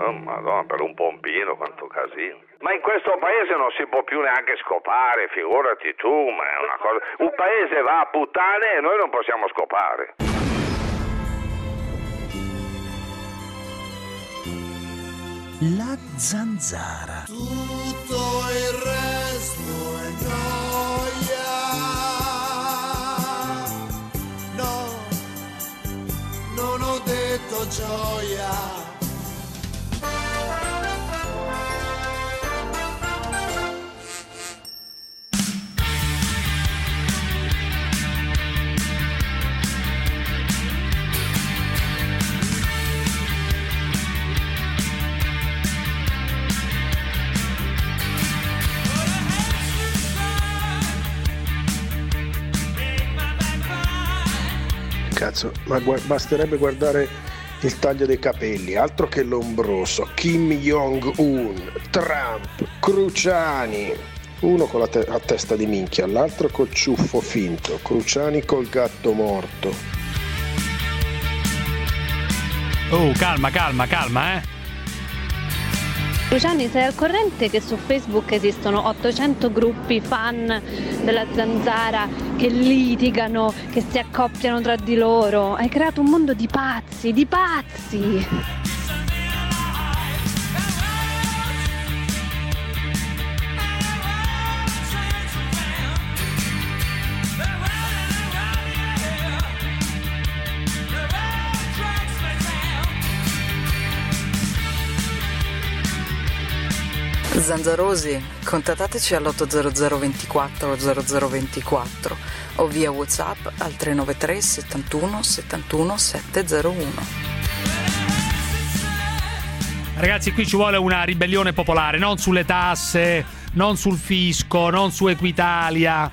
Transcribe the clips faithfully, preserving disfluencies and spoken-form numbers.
Oh, madonna, per un pompino quanto casino. Ma in questo paese non si può più neanche scopare, figurati tu, ma è una cosa... Un paese va a puttane e noi non possiamo scopare. La zanzara. Tutto il resto è noia. No, non ho detto gioia. Cazzo, ma gu- basterebbe guardare il taglio dei capelli, altro che l'ombroso. Kim Jong-un, Trump, Cruciani, uno con la, te- la testa di minchia, l'altro col ciuffo finto, Cruciani col gatto morto. Oh, calma, calma, calma, eh. Cruciani, sei al corrente che su Facebook esistono ottocento gruppi fan della zanzara che litigano, che si accoppiano tra di loro? Hai creato un mondo di pazzi, di pazzi! Zanzarosi, contattateci all'otto zero zero ventiquattro zero zero ventiquattro o via WhatsApp al tre nove tre settantuno settantuno settecentouno. Ragazzi, qui ci vuole una ribellione popolare, non sulle tasse, non sul fisco, non su Equitalia.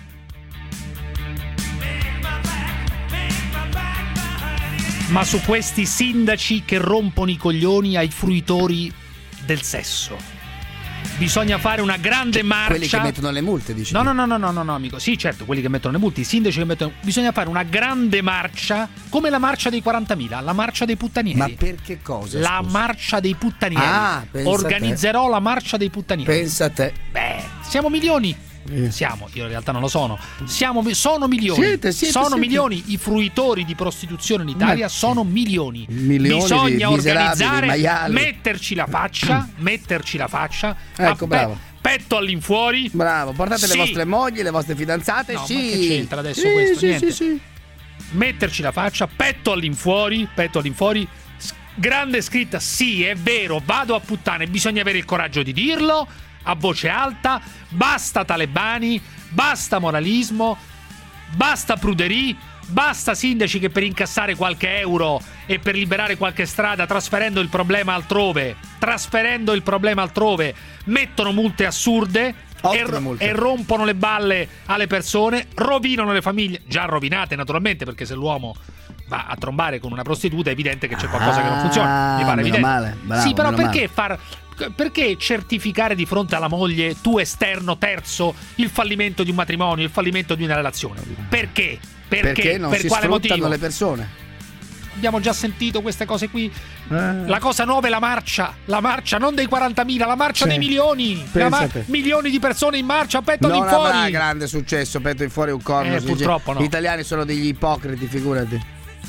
Ma su questi sindaci che rompono i coglioni ai fruitori del sesso. Bisogna fare una grande marcia. Quelli che mettono le multe, dici? No, no, no, no, no, no, no, amico. Sì, certo, quelli che mettono le multe, i sindaci che mettono. Bisogna fare una grande marcia, come la marcia dei quarantamila, la marcia dei puttanieri. Ma per che cosa? La scusa? marcia dei puttanieri. Ah, pensa Organizzerò te. la marcia dei puttanieri. Pensa a te. Beh, siamo milioni. Eh. Siamo, io in realtà non lo sono. Siamo, sono milioni. Siete, siete, sono siete. milioni. I fruitori di prostituzione in Italia Ma- sono milioni. Milioni Bisogna di miserabili, organizzare, maiali. metterci la faccia, metterci la faccia. Ecco, a bravo. Petto all'infuori. Bravo, portate Sì. le vostre mogli, le vostre fidanzate. No, sì. ma che c'entra adesso Sì, questo? sì, Niente. sì, sì. Metterci la faccia, petto all'infuori, petto all'infuori. s- Grande scritta, sì, è vero, vado a puttane, bisogna avere il coraggio di dirlo a voce alta. Basta talebani, basta moralismo, basta pruderie, basta sindaci che per incassare qualche euro e per liberare qualche strada, trasferendo il problema altrove, trasferendo il problema altrove, mettono multe assurde e, Ottime multe. e rompono le balle alle persone, rovinano le famiglie, già rovinate naturalmente, perché se l'uomo va a trombare con una prostituta è evidente che c'è qualcosa che non funziona. Mi pare meno evidente. male, bravo, sì, però meno perché male. far perché certificare di fronte alla moglie, tu esterno terzo, il fallimento di un matrimonio, il fallimento di una relazione? Perché? Perché? Perché non per si quale sfruttano motivo? le persone. Abbiamo già sentito queste cose qui. Eh. La cosa nuova è la marcia. La marcia non dei quarantamila, la marcia Sì. dei milioni. La Pensa mar- te. milioni di persone in marcia, petto Non all'infuori. avrà grande successo, petto in fuori un corno. Eh, si purtroppo dice. no. Gli italiani sono degli ipocriti, figurati.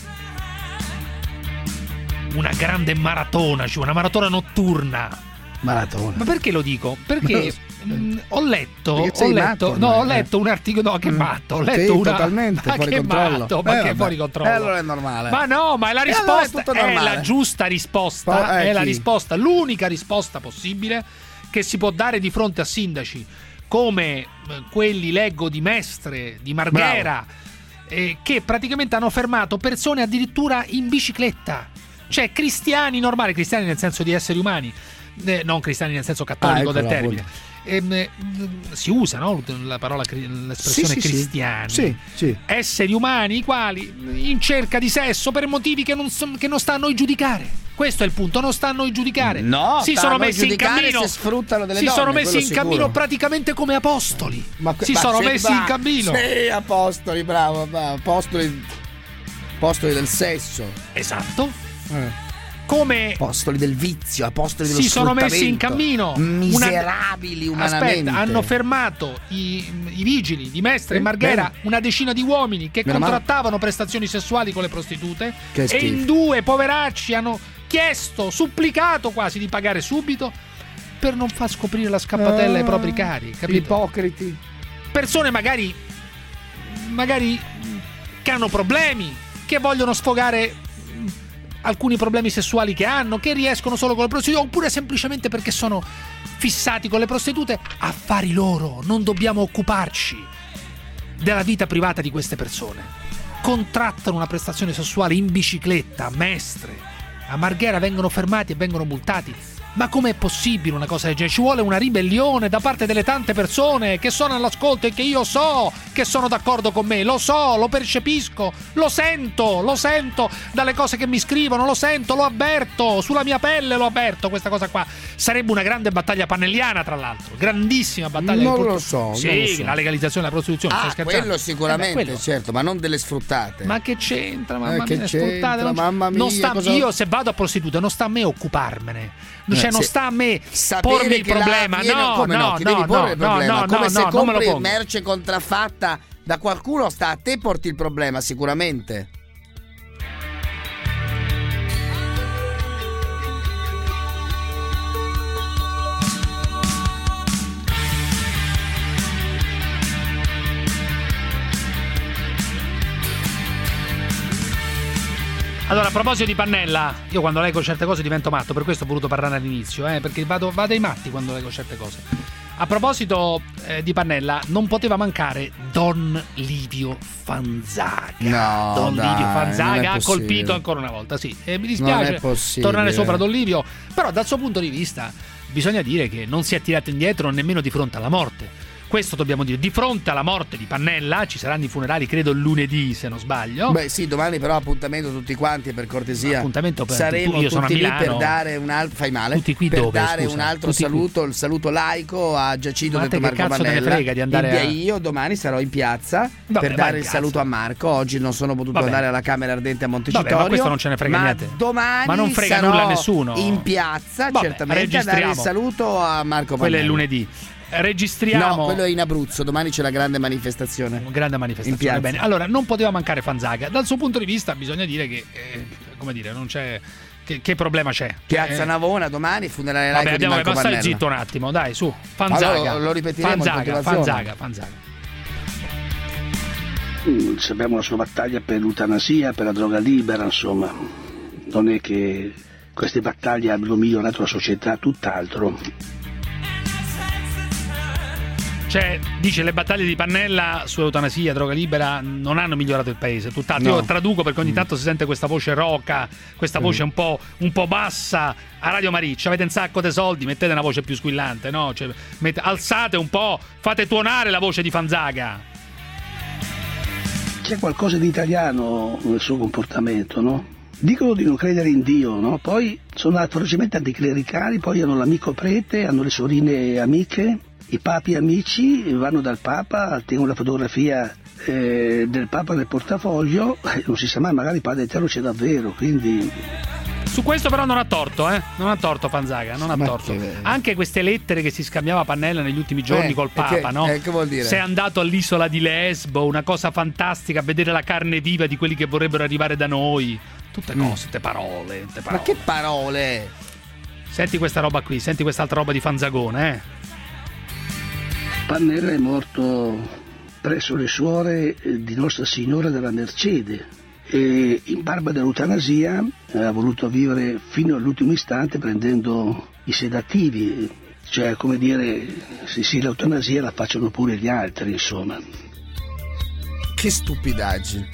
Una grande maratona, cioè una maratona notturna. Maratona. Ma perché lo dico? Perché mh, ho letto, Perché ho sei letto, matto no, ormai, ho letto eh. un articolo, no, che Mm. matto, ho letto Sì, una totalmente ma fuori che controllo. matto, Eh, ma che vabbè. fuori controllo. E allora è normale. Ma no, ma è la E allora è risposta, tutto è, normale. la giusta risposta, Po- eh, è la chi? risposta, l'unica risposta possibile che si può dare di fronte a sindaci come eh, quelli, leggo, di Mestre, di Marghera, eh, che praticamente hanno fermato persone addirittura in bicicletta. Cioè cristiani normali, cristiani nel senso di esseri umani, eh, non cristiani nel senso cattolico Ah, del eccola, termine. Ehm, eh, si usa, no? La parola, cri- l'espressione Sì, sì, sì. cristiani. Sì, sì. Esseri umani i quali in cerca di sesso per motivi che non, so- che non sta a noi giudicare. Questo è il punto, non sta a noi giudicare. No, si sta sono a noi messi in giudicare cammino. se sfruttano delle si donne, sono messi quello in sicuro. cammino praticamente come apostoli. Ma que- si ma sono sì, messi bravo. in cammino. Sì, apostoli, bravo, bravo. Apostoli, apostoli del sesso. Esatto. Eh. come apostoli del vizio, apostoli dello si sono sfruttamento, messi in cammino miserabili una... umanamente. Aspetta, hanno fermato i, i vigili di Mestre e Marghera, bene. una decina di uomini che Meno contrattavano male. prestazioni sessuali con le prostitute, che e schifo. in due poveracci hanno chiesto, supplicato quasi di pagare subito per non far scoprire la scappatella ai Ah, propri cari, capito? Ipocriti. Persone magari magari che hanno problemi, che vogliono sfogare alcuni problemi sessuali che hanno, che riescono solo con le prostitute, oppure semplicemente perché sono fissati con le prostitute. Affari loro, non dobbiamo occuparci della vita privata di queste persone. Contrattano una prestazione sessuale in bicicletta a Mestre, a Marghera, vengono fermati e vengono multati. Ma com'è possibile una cosa del genere? Ci vuole una ribellione da parte delle tante persone che sono all'ascolto e che io so che sono d'accordo con me, lo so, lo percepisco, lo sento, lo sento dalle cose che mi scrivono, lo sento, lo avverto, sulla mia pelle lo avverto, questa cosa qua. Sarebbe una grande battaglia pannelliana, tra l'altro, grandissima battaglia. Non che lo so, Sì, non lo so. la legalizzazione della prostituzione, Ah, sto scherzando. quello sicuramente, Eh beh, quello. certo, ma non delle sfruttate. Ma che c'entra, mamma Eh, che mia, c'entra, sfruttate, non, mamma non mia, sta, cosa- io se vado a prostituta non sta a me occuparmene. Cioè, Eh, non sì. sta a me Sapere pormi il che là problema. viene- No, come no, no, ti no, devi porre no, il problema. no, come no, se no, non me lo compri pongo. merce contraffatta da qualcuno, sta a te, porti il problema sicuramente. Allora, a proposito di Pannella, io quando leggo certe cose divento matto, per questo ho voluto parlare all'inizio, eh, perché vado, vado ai matti quando leggo certe cose. A proposito eh, di Pannella, non poteva mancare Don Livio Fanzaga. No, Don dai, Livio non Fanzaga è ha possibile. colpito ancora una volta, sì. E mi Non dispiace è possibile. tornare sopra Don Livio, però dal suo punto di vista bisogna dire che non si è tirato indietro nemmeno di fronte alla morte. Questo dobbiamo dire, di fronte alla morte di Pannella ci saranno i funerali, credo lunedì se non sbaglio. Beh sì, domani però appuntamento tutti quanti, per cortesia. Appuntamento per- saremo tu- io sono a tutti lì Milano. per dare un altro fai male Tutti qui per dove, dare scusa? un altro Tutti qui. saluto, il saluto laico a Giacinto Ma a te detto che Marco cazzo te ne Pannella. frega di andare In via- a- Io domani sarò in piazza Vabbè, per vai dare in il piazza. saluto a Marco. Oggi non sono potuto Vabbè. andare alla Camera Ardente a Montecitorio. Vabbè, ma questo non ce ne frega ma niente. domani Ma non frega sarò nulla a nessuno. in piazza, Vabbè, certamente a dare il registriamo. saluto a Marco Quello Pannella. è lunedì. Registriamo No, quello è in Abruzzo, domani c'è la grande manifestazione. una grande In manifestazione. piazza. Bene, allora non poteva mancare Fanzaga. Dal suo punto di vista bisogna dire che eh, come dire, non c'è che, che problema c'è? Piazza Eh, Navona domani, funerale Vabbè, laico di abbiamo Marco ma stai Pannella. zitto un attimo, dai, su. Fanzaga. Allora, lo ripetiremo in Fanzaga, continuazione. Fanzaga, Fanzaga. Mm, Sappiamo la sua battaglia per l'eutanasia, per la droga libera, insomma. Non è che queste battaglie abbiano migliorato la società, tutt'altro. Cioè, dice le battaglie di Pannella su eutanasia, droga libera non hanno migliorato il paese, tutt'altro. No. Io traduco perché ogni tanto si sente questa voce roca, questa voce un po', un po' bassa. A Radio Mariccia avete un sacco di soldi, mettete una voce più squillante, no? Cioè, mette- alzate un po', fate tuonare la voce di Fanzaga. C'è qualcosa di italiano nel suo comportamento, no? Dicono di non credere in Dio, no? Poi sono ferocemente anticlericali, poi hanno l'amico prete, hanno le sorelle amiche, i papi amici, vanno dal Papa, tengono la fotografia eh, del Papa nel portafoglio, eh, non si sa mai, magari il Padre Eterno c'è davvero, quindi... Su questo però non ha torto, eh? Non ha torto Fanzaga, non ha Ma torto. che- Anche queste lettere che si scambiava Pannella negli ultimi giorni Eh, col e Papa, che- no? eh, che vuol dire? Sei andato all'isola di Lesbo, una cosa fantastica, vedere la carne viva di quelli che vorrebbero arrivare da noi. Tutte cose, te parole, te parole. Ma che parole! Senti questa roba qui, senti quest'altra roba di Fanzagone, eh? Pannella è morto presso le suore eh, di Nostra Signora della Mercede e in barba dell'eutanasia eh, ha voluto vivere fino all'ultimo istante prendendo i sedativi, cioè come dire, sì sì l'eutanasia la facciano pure gli altri, insomma. Che stupidaggine!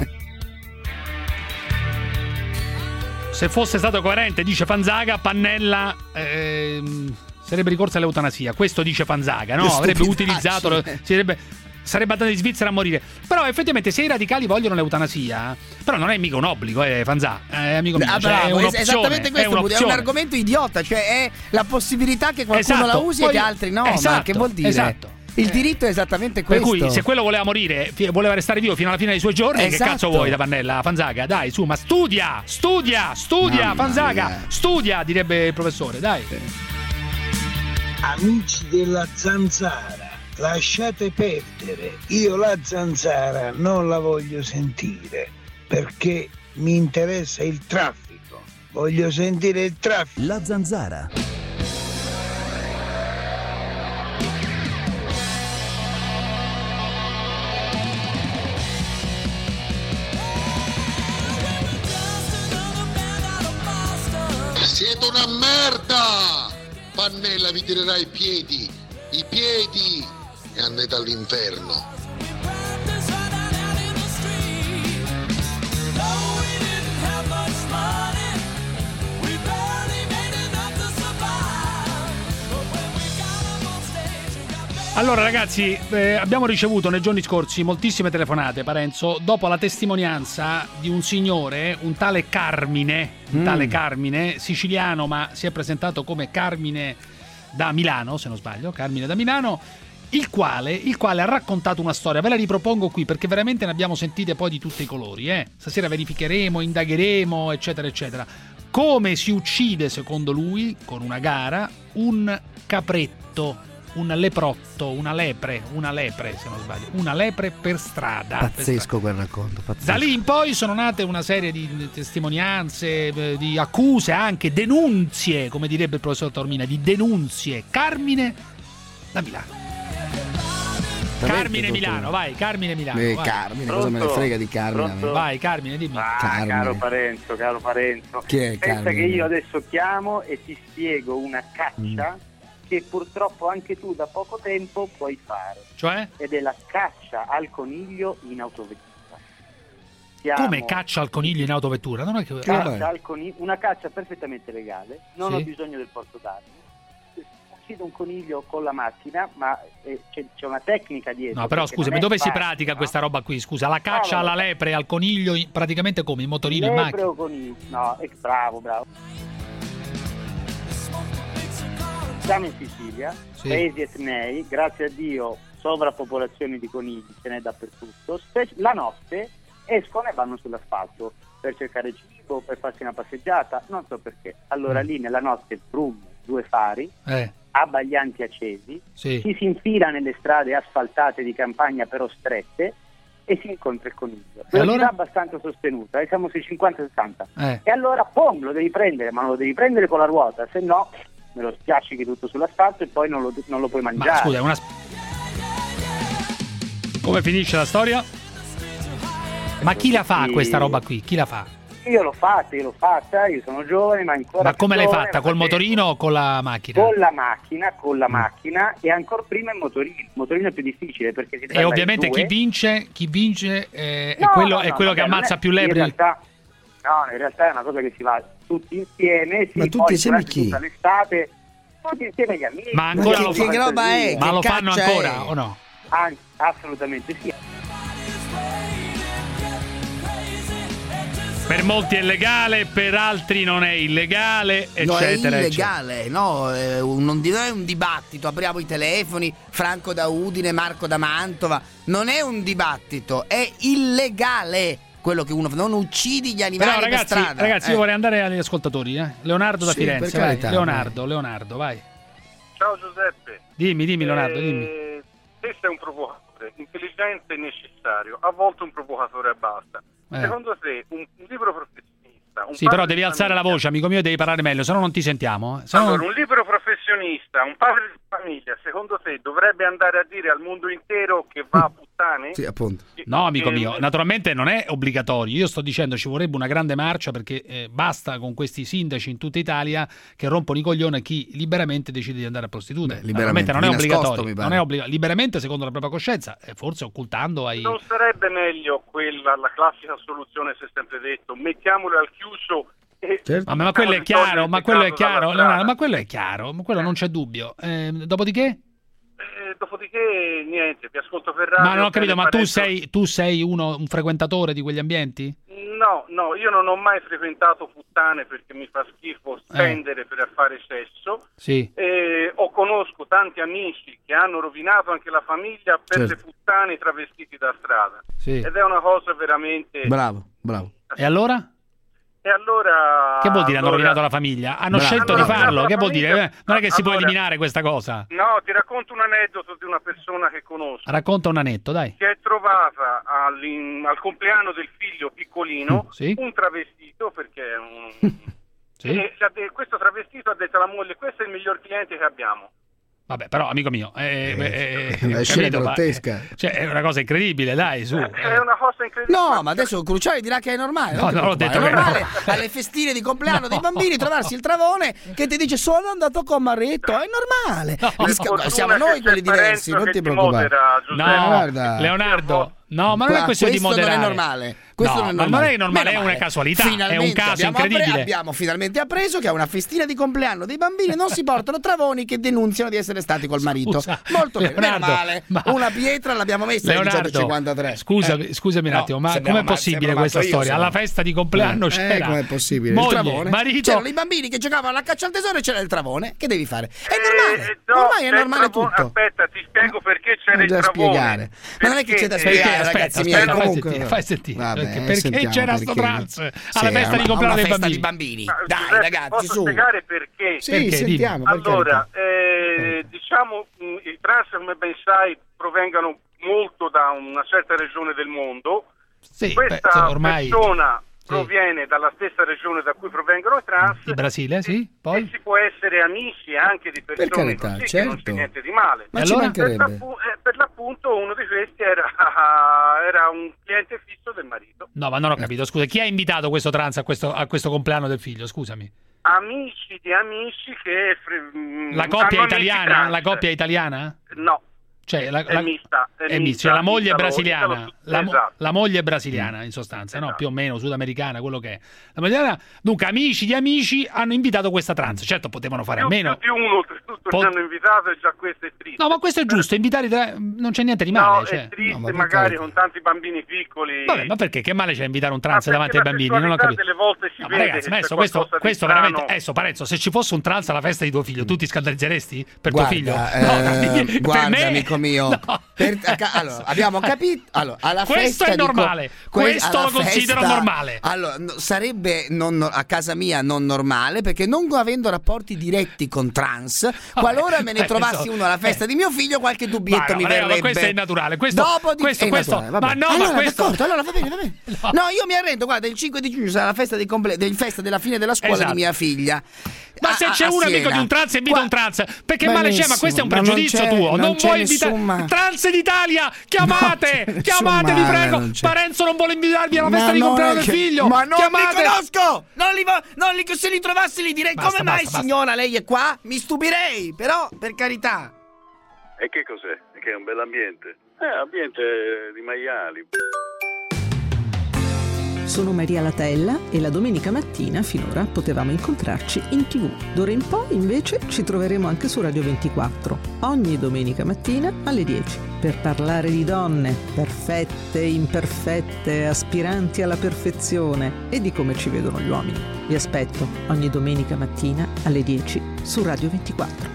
Se fosse stato coerente, dice Fanzaga, Pannella ehm, sarebbe ricorso all'eutanasia. Questo dice Fanzaga, no? Che Avrebbe stupidaggine. utilizzato, lo- sarebbe, sarebbe andato in Svizzera a morire. Però effettivamente se i radicali vogliono l'eutanasia, però non è mica un obbligo, eh, Fanzà, eh, amico mio, Ah, cioè, bravo, è es- un'opzione, esattamente questo, è Budi, è un un'opzione. argomento idiota, cioè è la possibilità che qualcuno Esatto, la usi poi- e che altri no, ma esatto, che vuol dire? Esatto. Il diritto è esattamente Per questo. cui se quello voleva morire, fi- voleva restare vivo fino alla fine dei suoi giorni, Esatto. che cazzo vuoi da Pannella, Fanzaga? Dai, su, ma studia, studia, studia, Mamma Fanzaga, mia. studia, direbbe il professore, dai. Amici della Zanzara, lasciate perdere. Io la Zanzara non la voglio sentire perché mi interessa il traffico. Voglio sentire il traffico. La Zanzara. Siete una merda! Pannella vi tirerà i piedi, i piedi e andate all'inferno. Allora ragazzi, eh, abbiamo ricevuto nei giorni scorsi moltissime telefonate, Parenzo, dopo la testimonianza di un signore, un tale Carmine, un Mm. tale Carmine, siciliano ma si è presentato come Carmine da Milano, se non sbaglio, Carmine da Milano, il quale, il quale ha raccontato una storia, ve la ripropongo qui perché veramente ne abbiamo sentite poi di tutti i colori, eh. Stasera verificheremo, indagheremo, eccetera, eccetera. Come si uccide, secondo lui, con una gara, un capretto, un leprotto, una lepre, una lepre se non sbaglio, una lepre per strada. Pazzesco quel racconto, pazzesco. Da lì in poi sono nate una serie di testimonianze, eh, di accuse, anche denunzie, come direbbe il professor Taormina, di denunzie. Carmine da Milano. Carmine Milano, vai, Carmine Milano. Eh, vai. Carmine, cosa me ne frega di Carmine? Pronto? Vai, Carmine, dimmi. Ah, Carmine. caro Parenzo, caro Parenzo. Chi è Pensa Carmine? che io adesso chiamo e ti spiego una caccia che purtroppo anche tu da poco tempo puoi fare. Cioè? Ed è la caccia al coniglio in autovettura. Siamo- Come caccia al coniglio in autovettura? Non è che... Caccia al coniglio, una caccia perfettamente legale, non Sì. ho bisogno del porto d'armi. Uccido un coniglio con la macchina, ma eh, c'è, c'è una tecnica dietro. No, però perché scusami, non è dove si facile, pratica no? questa roba qui? Scusa, la caccia Ah, alla vabbè. lepre, al coniglio, in- praticamente come? In motorino, in Lepre macchina? o coniglio? No, è bravo, bravo. Siamo in Sicilia, Sì. paesi etnei, grazie a Dio sovrappopolazione di conigli ce n'è dappertutto. Spe- la notte escono e vanno sull'asfalto per cercare cibo, per farsi una passeggiata, non so perché. Allora lì nella notte brum, due fari, Eh, abbaglianti accesi, sì. ci si infila nelle strade asfaltate di campagna però strette e si incontra il coniglio. Velocità allora? abbastanza sostenuta, eh, siamo sui cinquanta sessanta. Eh. E allora, pom, lo devi prendere, ma lo devi prendere con la ruota, se no me lo spiaccichi tutto sull'asfalto e poi non lo, non lo puoi mangiare. Ma scusa, è una... Come finisce la storia? Ma chi la fa Sì. questa roba qui? Chi la fa? Io l'ho fatta, io l'ho fatta, io sono giovane, ma ancora Ma come l'hai giovane, fatta? ma Col facevo- motorino o con la macchina? Con la macchina, con la macchina e ancora prima il motorino. Il motorino è più difficile perché si E tratta ovviamente di chi due. vince, chi vince eh, No, è quello, no, è no, quello vabbè, che non ammazza è- più in lepre. realtà, no, in realtà è una cosa che si va tutti insieme, sì, Ma tutti poi insieme durante chi? tutta l'estate, tutti insieme gli amici. Ma ancora che- lo, che fa- roba è? ma Che lo fanno caccia ancora è? o no? Ah, assolutamente sì. Per molti è legale, per altri non è illegale, No, è eccetera, eccetera. illegale, no, è un, non di- non è un dibattito, apriamo i telefoni, Franco da Udine, Marco da Mantova, non è un dibattito, è illegale quello che uno fa, non uccidi gli animali Però ragazzi, per strada. ragazzi Eh. io vorrei andare agli ascoltatori, eh. Leonardo da Sì, Firenze, per vai. carità, Leonardo, Leonardo, vai. Ciao Giuseppe. Dimmi, dimmi Leonardo, Eh, dimmi. Te sei un provocatore, intelligente e necessario, a volte un provocatore e basta. Eh. Secondo te un, un libro professionista... Un Sì, però padre devi di alzare la famiglia- voce, amico mio, devi parlare meglio, se no non ti sentiamo. eh. Se no Allora, non- un libro professionista, un padre di famiglia, secondo te dovrebbe andare a dire al mondo intero che va a puttane? Sì, appunto. No, amico Eh, mio, naturalmente non è obbligatorio. Io sto dicendo ci vorrebbe una grande marcia perché eh, basta con questi sindaci in tutta Italia che rompono i coglioni a chi liberamente decide di andare a prostitute. Beh, Naturalmente liberamente, non è di nascosto, obbligatorio, mi pare. non è obbliga- liberamente secondo la propria coscienza, e forse occultando ai... Non sarebbe meglio quella, la classica soluzione, si è sempre detto, mettiamole al chiuso e... Certo. Ma, ma quello è chiaro, ma quello è chiaro, dalla Leonardo, strada. ma quello è chiaro, ma quello non c'è dubbio. Eh, dopodiché? Eh, dopodiché niente, vi ascolto per radio. Ma non ho capito, bene, ma tu Parenzo. sei, tu sei uno, un frequentatore di quegli ambienti? No, No, no, io non ho mai frequentato puttane perché mi fa schifo spendere eh. per fare sesso. Sì. E o conosco tanti amici che hanno rovinato anche la famiglia per certo. le puttane travestiti da strada. Sì. Ed è una cosa veramente... Bravo, bravo. E allora? E allora... Che vuol dire allora... hanno rovinato la famiglia? Hanno Bravo. scelto Allora, di farlo, che vuol famiglia... dire? Non è che si allora... può eliminare questa cosa. No, ti racconto un aneddoto di una persona che conosco. Racconta un anetto, dai. Si è trovata al compleanno del figlio piccolino mm, sì. un travestito, perché è un... sì. e questo travestito ha detto alla moglie: questo è il miglior cliente che abbiamo. Vabbè, però, amico mio, è, Eh, è, è, una scena capito, ma- grottesca. cioè, è una cosa incredibile, dai, su. È una cosa incredibile. No, ma adesso Cruciani dirà che è normale. No, non ti non l'ho preoccupare. detto È che normale no. alle festine di compleanno No. dei bambini trovarsi il travone che ti dice sono andato con Marito. È normale. No. Gli sca- siamo noi quelli diversi, non ti preoccupare. No, Guarda. Leonardo, no, ma non è Qua, questione di questo non è moderare. normale. Questo No, non è ma normale. non è normale, Meno è una male. casualità, è un Finalmente caso abbiamo incredibile. appre- abbiamo finalmente appreso che a una festina di compleanno dei bambini non si portano travoni che denunziano di essere stati col marito. Scusa, Molto bene, meno Leonardo, male. ma- Una pietra l'abbiamo messa nel Leonardo, centocinquantatré. scusami, Eh. scusami un No, attimo, ma sembrava com'è ma- possibile sembrava questa matto io, storia? sembrava. Alla festa di compleanno Eh, c'era com'è possibile? Il moglie, travone. marito. C'erano i bambini che giocavano alla caccia al tesoro e c'era il travone. Che devi fare? È Eh, normale. no, Ormai è c'è il normale travone- tutto. Aspetta, ti spiego perché c'era Non il da travone. spiegare. Ma non è che c'è da Perché- spiegare, Perché? Aspetta, ragazzi aspetta, miei. fai Comunque, sentire, fai sentire. Vabbè, perché perché sentiamo c'era sto perché. trans alla Sì, festa di una- compleanno una dei festa bambini? di bambini. Ma, Dai, Giuseppe, ragazzi, posso su. spiegare perché? Sì, Perché? sentiamo. per Allora, carità. eh, diciamo, mh, i trans, come ben sai, provengono molto da una certa regione del mondo. Sì, Questa beh, ormai persona sì. proviene dalla stessa regione da cui provengono i trans. Il Brasile, sì, E poi si può essere amici anche di persone carità, così, che certo. non c'è niente di male. Ma E ci allora? Per, mancherebbe. l'appu- eh, per l'appunto uno di questi era, era un cliente fisso del marito. No, ma non ho capito, scusa, chi ha invitato questo trans a questo, a questo compleanno del figlio, scusami? Amici di amici che... fre- mh, La coppia hanno amici italiana? trans. La coppia italiana? No. Cioè, la, È la- mista, è è mista, mista, cioè la moglie è italo- brasiliana, italo- la, mo- esatto. la moglie è brasiliana in sostanza, no? Esatto. Più o meno sudamericana, quello che è. La brasiliana, dunque, amici di amici hanno invitato questa trans, certo potevano fare a Più, meno. più di uno oltretutto Po- ci hanno invitato e già questo è triste. No, ma questo è giusto, invitare tra- non c'è niente di male. No, cioè. è triste, No, ma per magari carità. con tanti bambini piccoli. Vabbè, ma perché? Che male c'è invitare un trans Ma davanti ai perché la bambini? Non ho sessualità capito. delle volte si No, ma vede ragazzi, che adesso c'è questo, qualcosa di questo strano. veramente. Adesso, Parenzo, se ci fosse un trans alla festa di tuo figlio, tu ti scandalizzeresti per Guarda, tuo figlio? eh, per guarda, me- amico mio. No. Per- a- allora, abbiamo capito. Allora, alla Questo festa è di co- normale, que- questo alla lo considero festa- normale. Allora, no, sarebbe non- a casa mia non normale perché non avendo rapporti diretti con trans, qualora me ne eh, trovassi so- uno alla festa eh. di mio figlio, qualche dubbietto Ma no, mi raga, ma verrebbe. questo è innaturale, questo- Dopo di- questo- è questo- naturale, vabbè. ma no, ma allora, questo- d'accordo, allora va bene, va bene. No. No, io mi arrendo, guarda, il cinque di giugno sarà la festa di comple- del festa della fine della scuola Esatto. di mia figlia. Ma A- se a- c'è a un amico Siena. di un trans invita Qua- un trans, perché male c'è? Ma questo è un Benissimo, ma non pregiudizio c'è- tuo. non Non c'è vuoi invitare nessun ma- trans d'Italia? Chiamate, No, c'è chiamate, vi nessun male, prego. non c'è. Parenzo non vuole invitarvi alla Ma festa di non compleanno è del che- figlio. Ma non chiamate. li conosco! Non li, vo- non li- se li trovassi li direi Basta, come mai basta, basta. signora lei è qua? Mi stupirei, però per carità. E che cos'è? Che è un bell'ambiente? Eh, ambiente di maiali. Sono Maria Latella e la domenica mattina finora potevamo incontrarci in tivù. D'ora in poi invece ci troveremo anche su Radio ventiquattro, ogni domenica mattina alle dieci, per parlare di donne, perfette, imperfette, aspiranti alla perfezione e di come ci vedono gli uomini. Vi aspetto ogni domenica mattina alle dieci su Radio ventiquattro.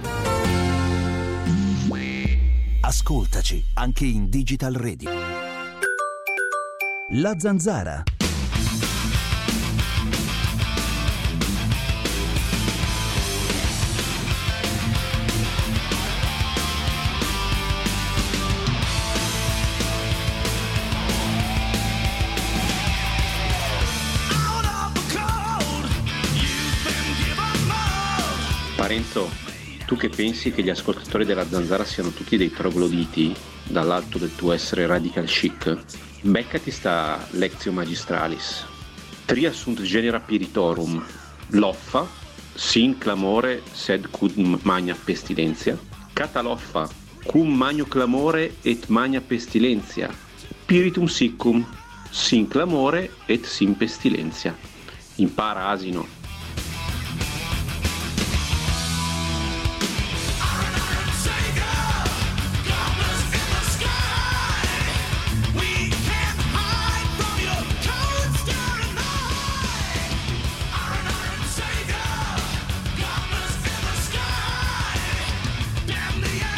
Ascoltaci anche in Digital Radio. La Zanzara. Parenzo, tu che pensi che gli ascoltatori della Zanzara siano tutti dei trogloditi dall'alto del tuo essere radical chic? Beccati sta lectio magistralis. Tria sunt genera piritorum, loffa, sin clamore sed cum magna pestilentia, cataloffa, cum magno clamore et magna pestilentia, piritum siccum, sin clamore et sin pestilentia. Impara, asino.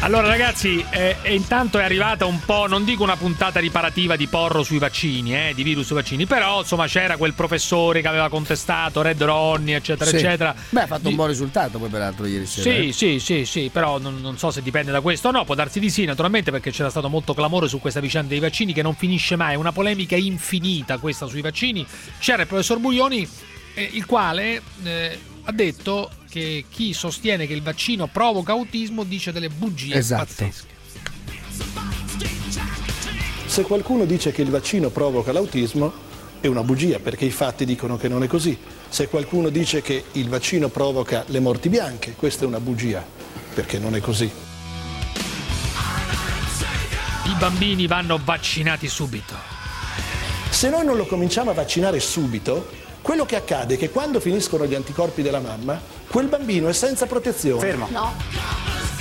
Allora ragazzi, eh, e intanto è arrivata un po', non dico una puntata riparativa di Porro sui vaccini, eh, di virus sui vaccini, però insomma c'era quel professore che aveva contestato Red Ronnie, eccetera, sì. eccetera. Beh, ha fatto di... un buon risultato poi peraltro ieri sera. Sì, eh. sì, sì, sì, però non, non so se dipende da questo o no, può darsi di sì naturalmente, perché c'era stato molto clamore su questa vicenda dei vaccini che non finisce mai, è una polemica infinita questa sui vaccini. C'era il professor Buglioni, eh, il quale eh, ha detto che chi sostiene che il vaccino provoca autismo dice delle bugie esatto. pazzesche. Se qualcuno dice che il vaccino provoca l'autismo è una bugia, perché i fatti dicono che non è così. Se qualcuno dice che il vaccino provoca le morti bianche, questa è una bugia, perché non è così. I bambini vanno vaccinati subito. Se noi non lo cominciamo a vaccinare subito, quello che accade è che quando finiscono gli anticorpi della mamma, quel bambino è senza protezione. Fermo. No.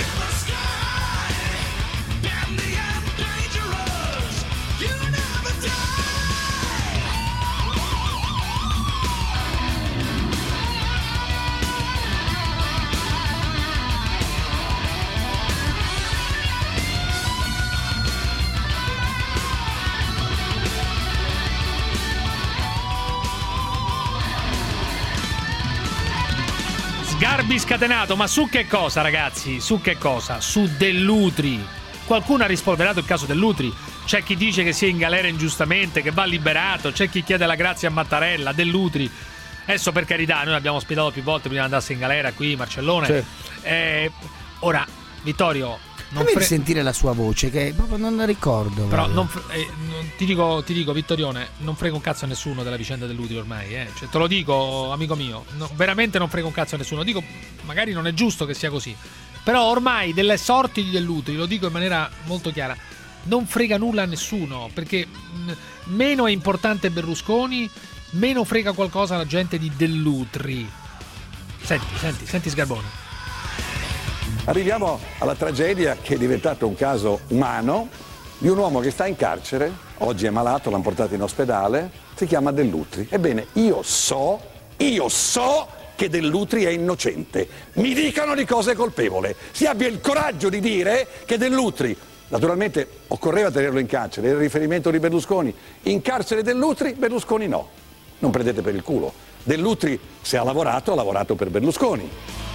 Garbi scatenato, ma su che cosa ragazzi? Su che cosa? Su Dell'Utri. Qualcuno ha rispolverato il caso Dell'Utri. C'è chi dice che sia in galera ingiustamente, che va liberato, c'è chi chiede la grazia a Mattarella, Dell'Utri. Adesso per carità, noi l'abbiamo ospitato più volte prima di andasse in galera qui, Marcellone. Certo. Eh, ora, Vittorio, non Fammi fre- sentire la sua voce, che proprio non la ricordo. Però proprio. non fre- eh, non- ti dico, ti dico, Vittorione, non frega un cazzo a nessuno della vicenda dell'utile ormai, eh. Cioè, te lo dico, amico mio, no, veramente non frega un cazzo a nessuno. Dico, magari non è giusto che sia così, però ormai delle sorti dell'utile, lo dico in maniera molto chiara, non frega nulla a nessuno, perché mh, meno è importante Berlusconi, meno frega qualcosa la gente di Dell'Utri. Senti, senti, senti Sgarbone. Arriviamo alla tragedia che è diventato un caso umano di un uomo che sta in carcere, oggi è malato, l'hanno portato in ospedale, si chiama Dell'Utri. Ebbene, io so, io so che Dell'Utri è innocente. Mi dicano di cosa è colpevole. Si abbia il coraggio di dire che Dell'Utri, naturalmente occorreva tenerlo in carcere, era il riferimento di Berlusconi. In carcere Dell'Utri, Berlusconi no. Non prendete per il culo. Dell'Utri, se ha lavorato, ha lavorato per Berlusconi.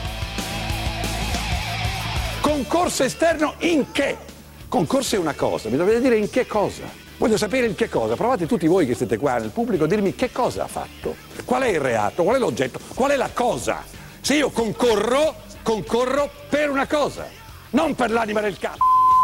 Concorso esterno in che? Concorso è una cosa, mi dovete dire in che cosa. Voglio sapere il che cosa. Provate tutti voi che siete qua nel pubblico a dirmi che cosa ha fatto. Qual è il reato? Qual è l'oggetto? Qual è la cosa? Se io concorro, concorro per una cosa, non per l'anima del cazzo.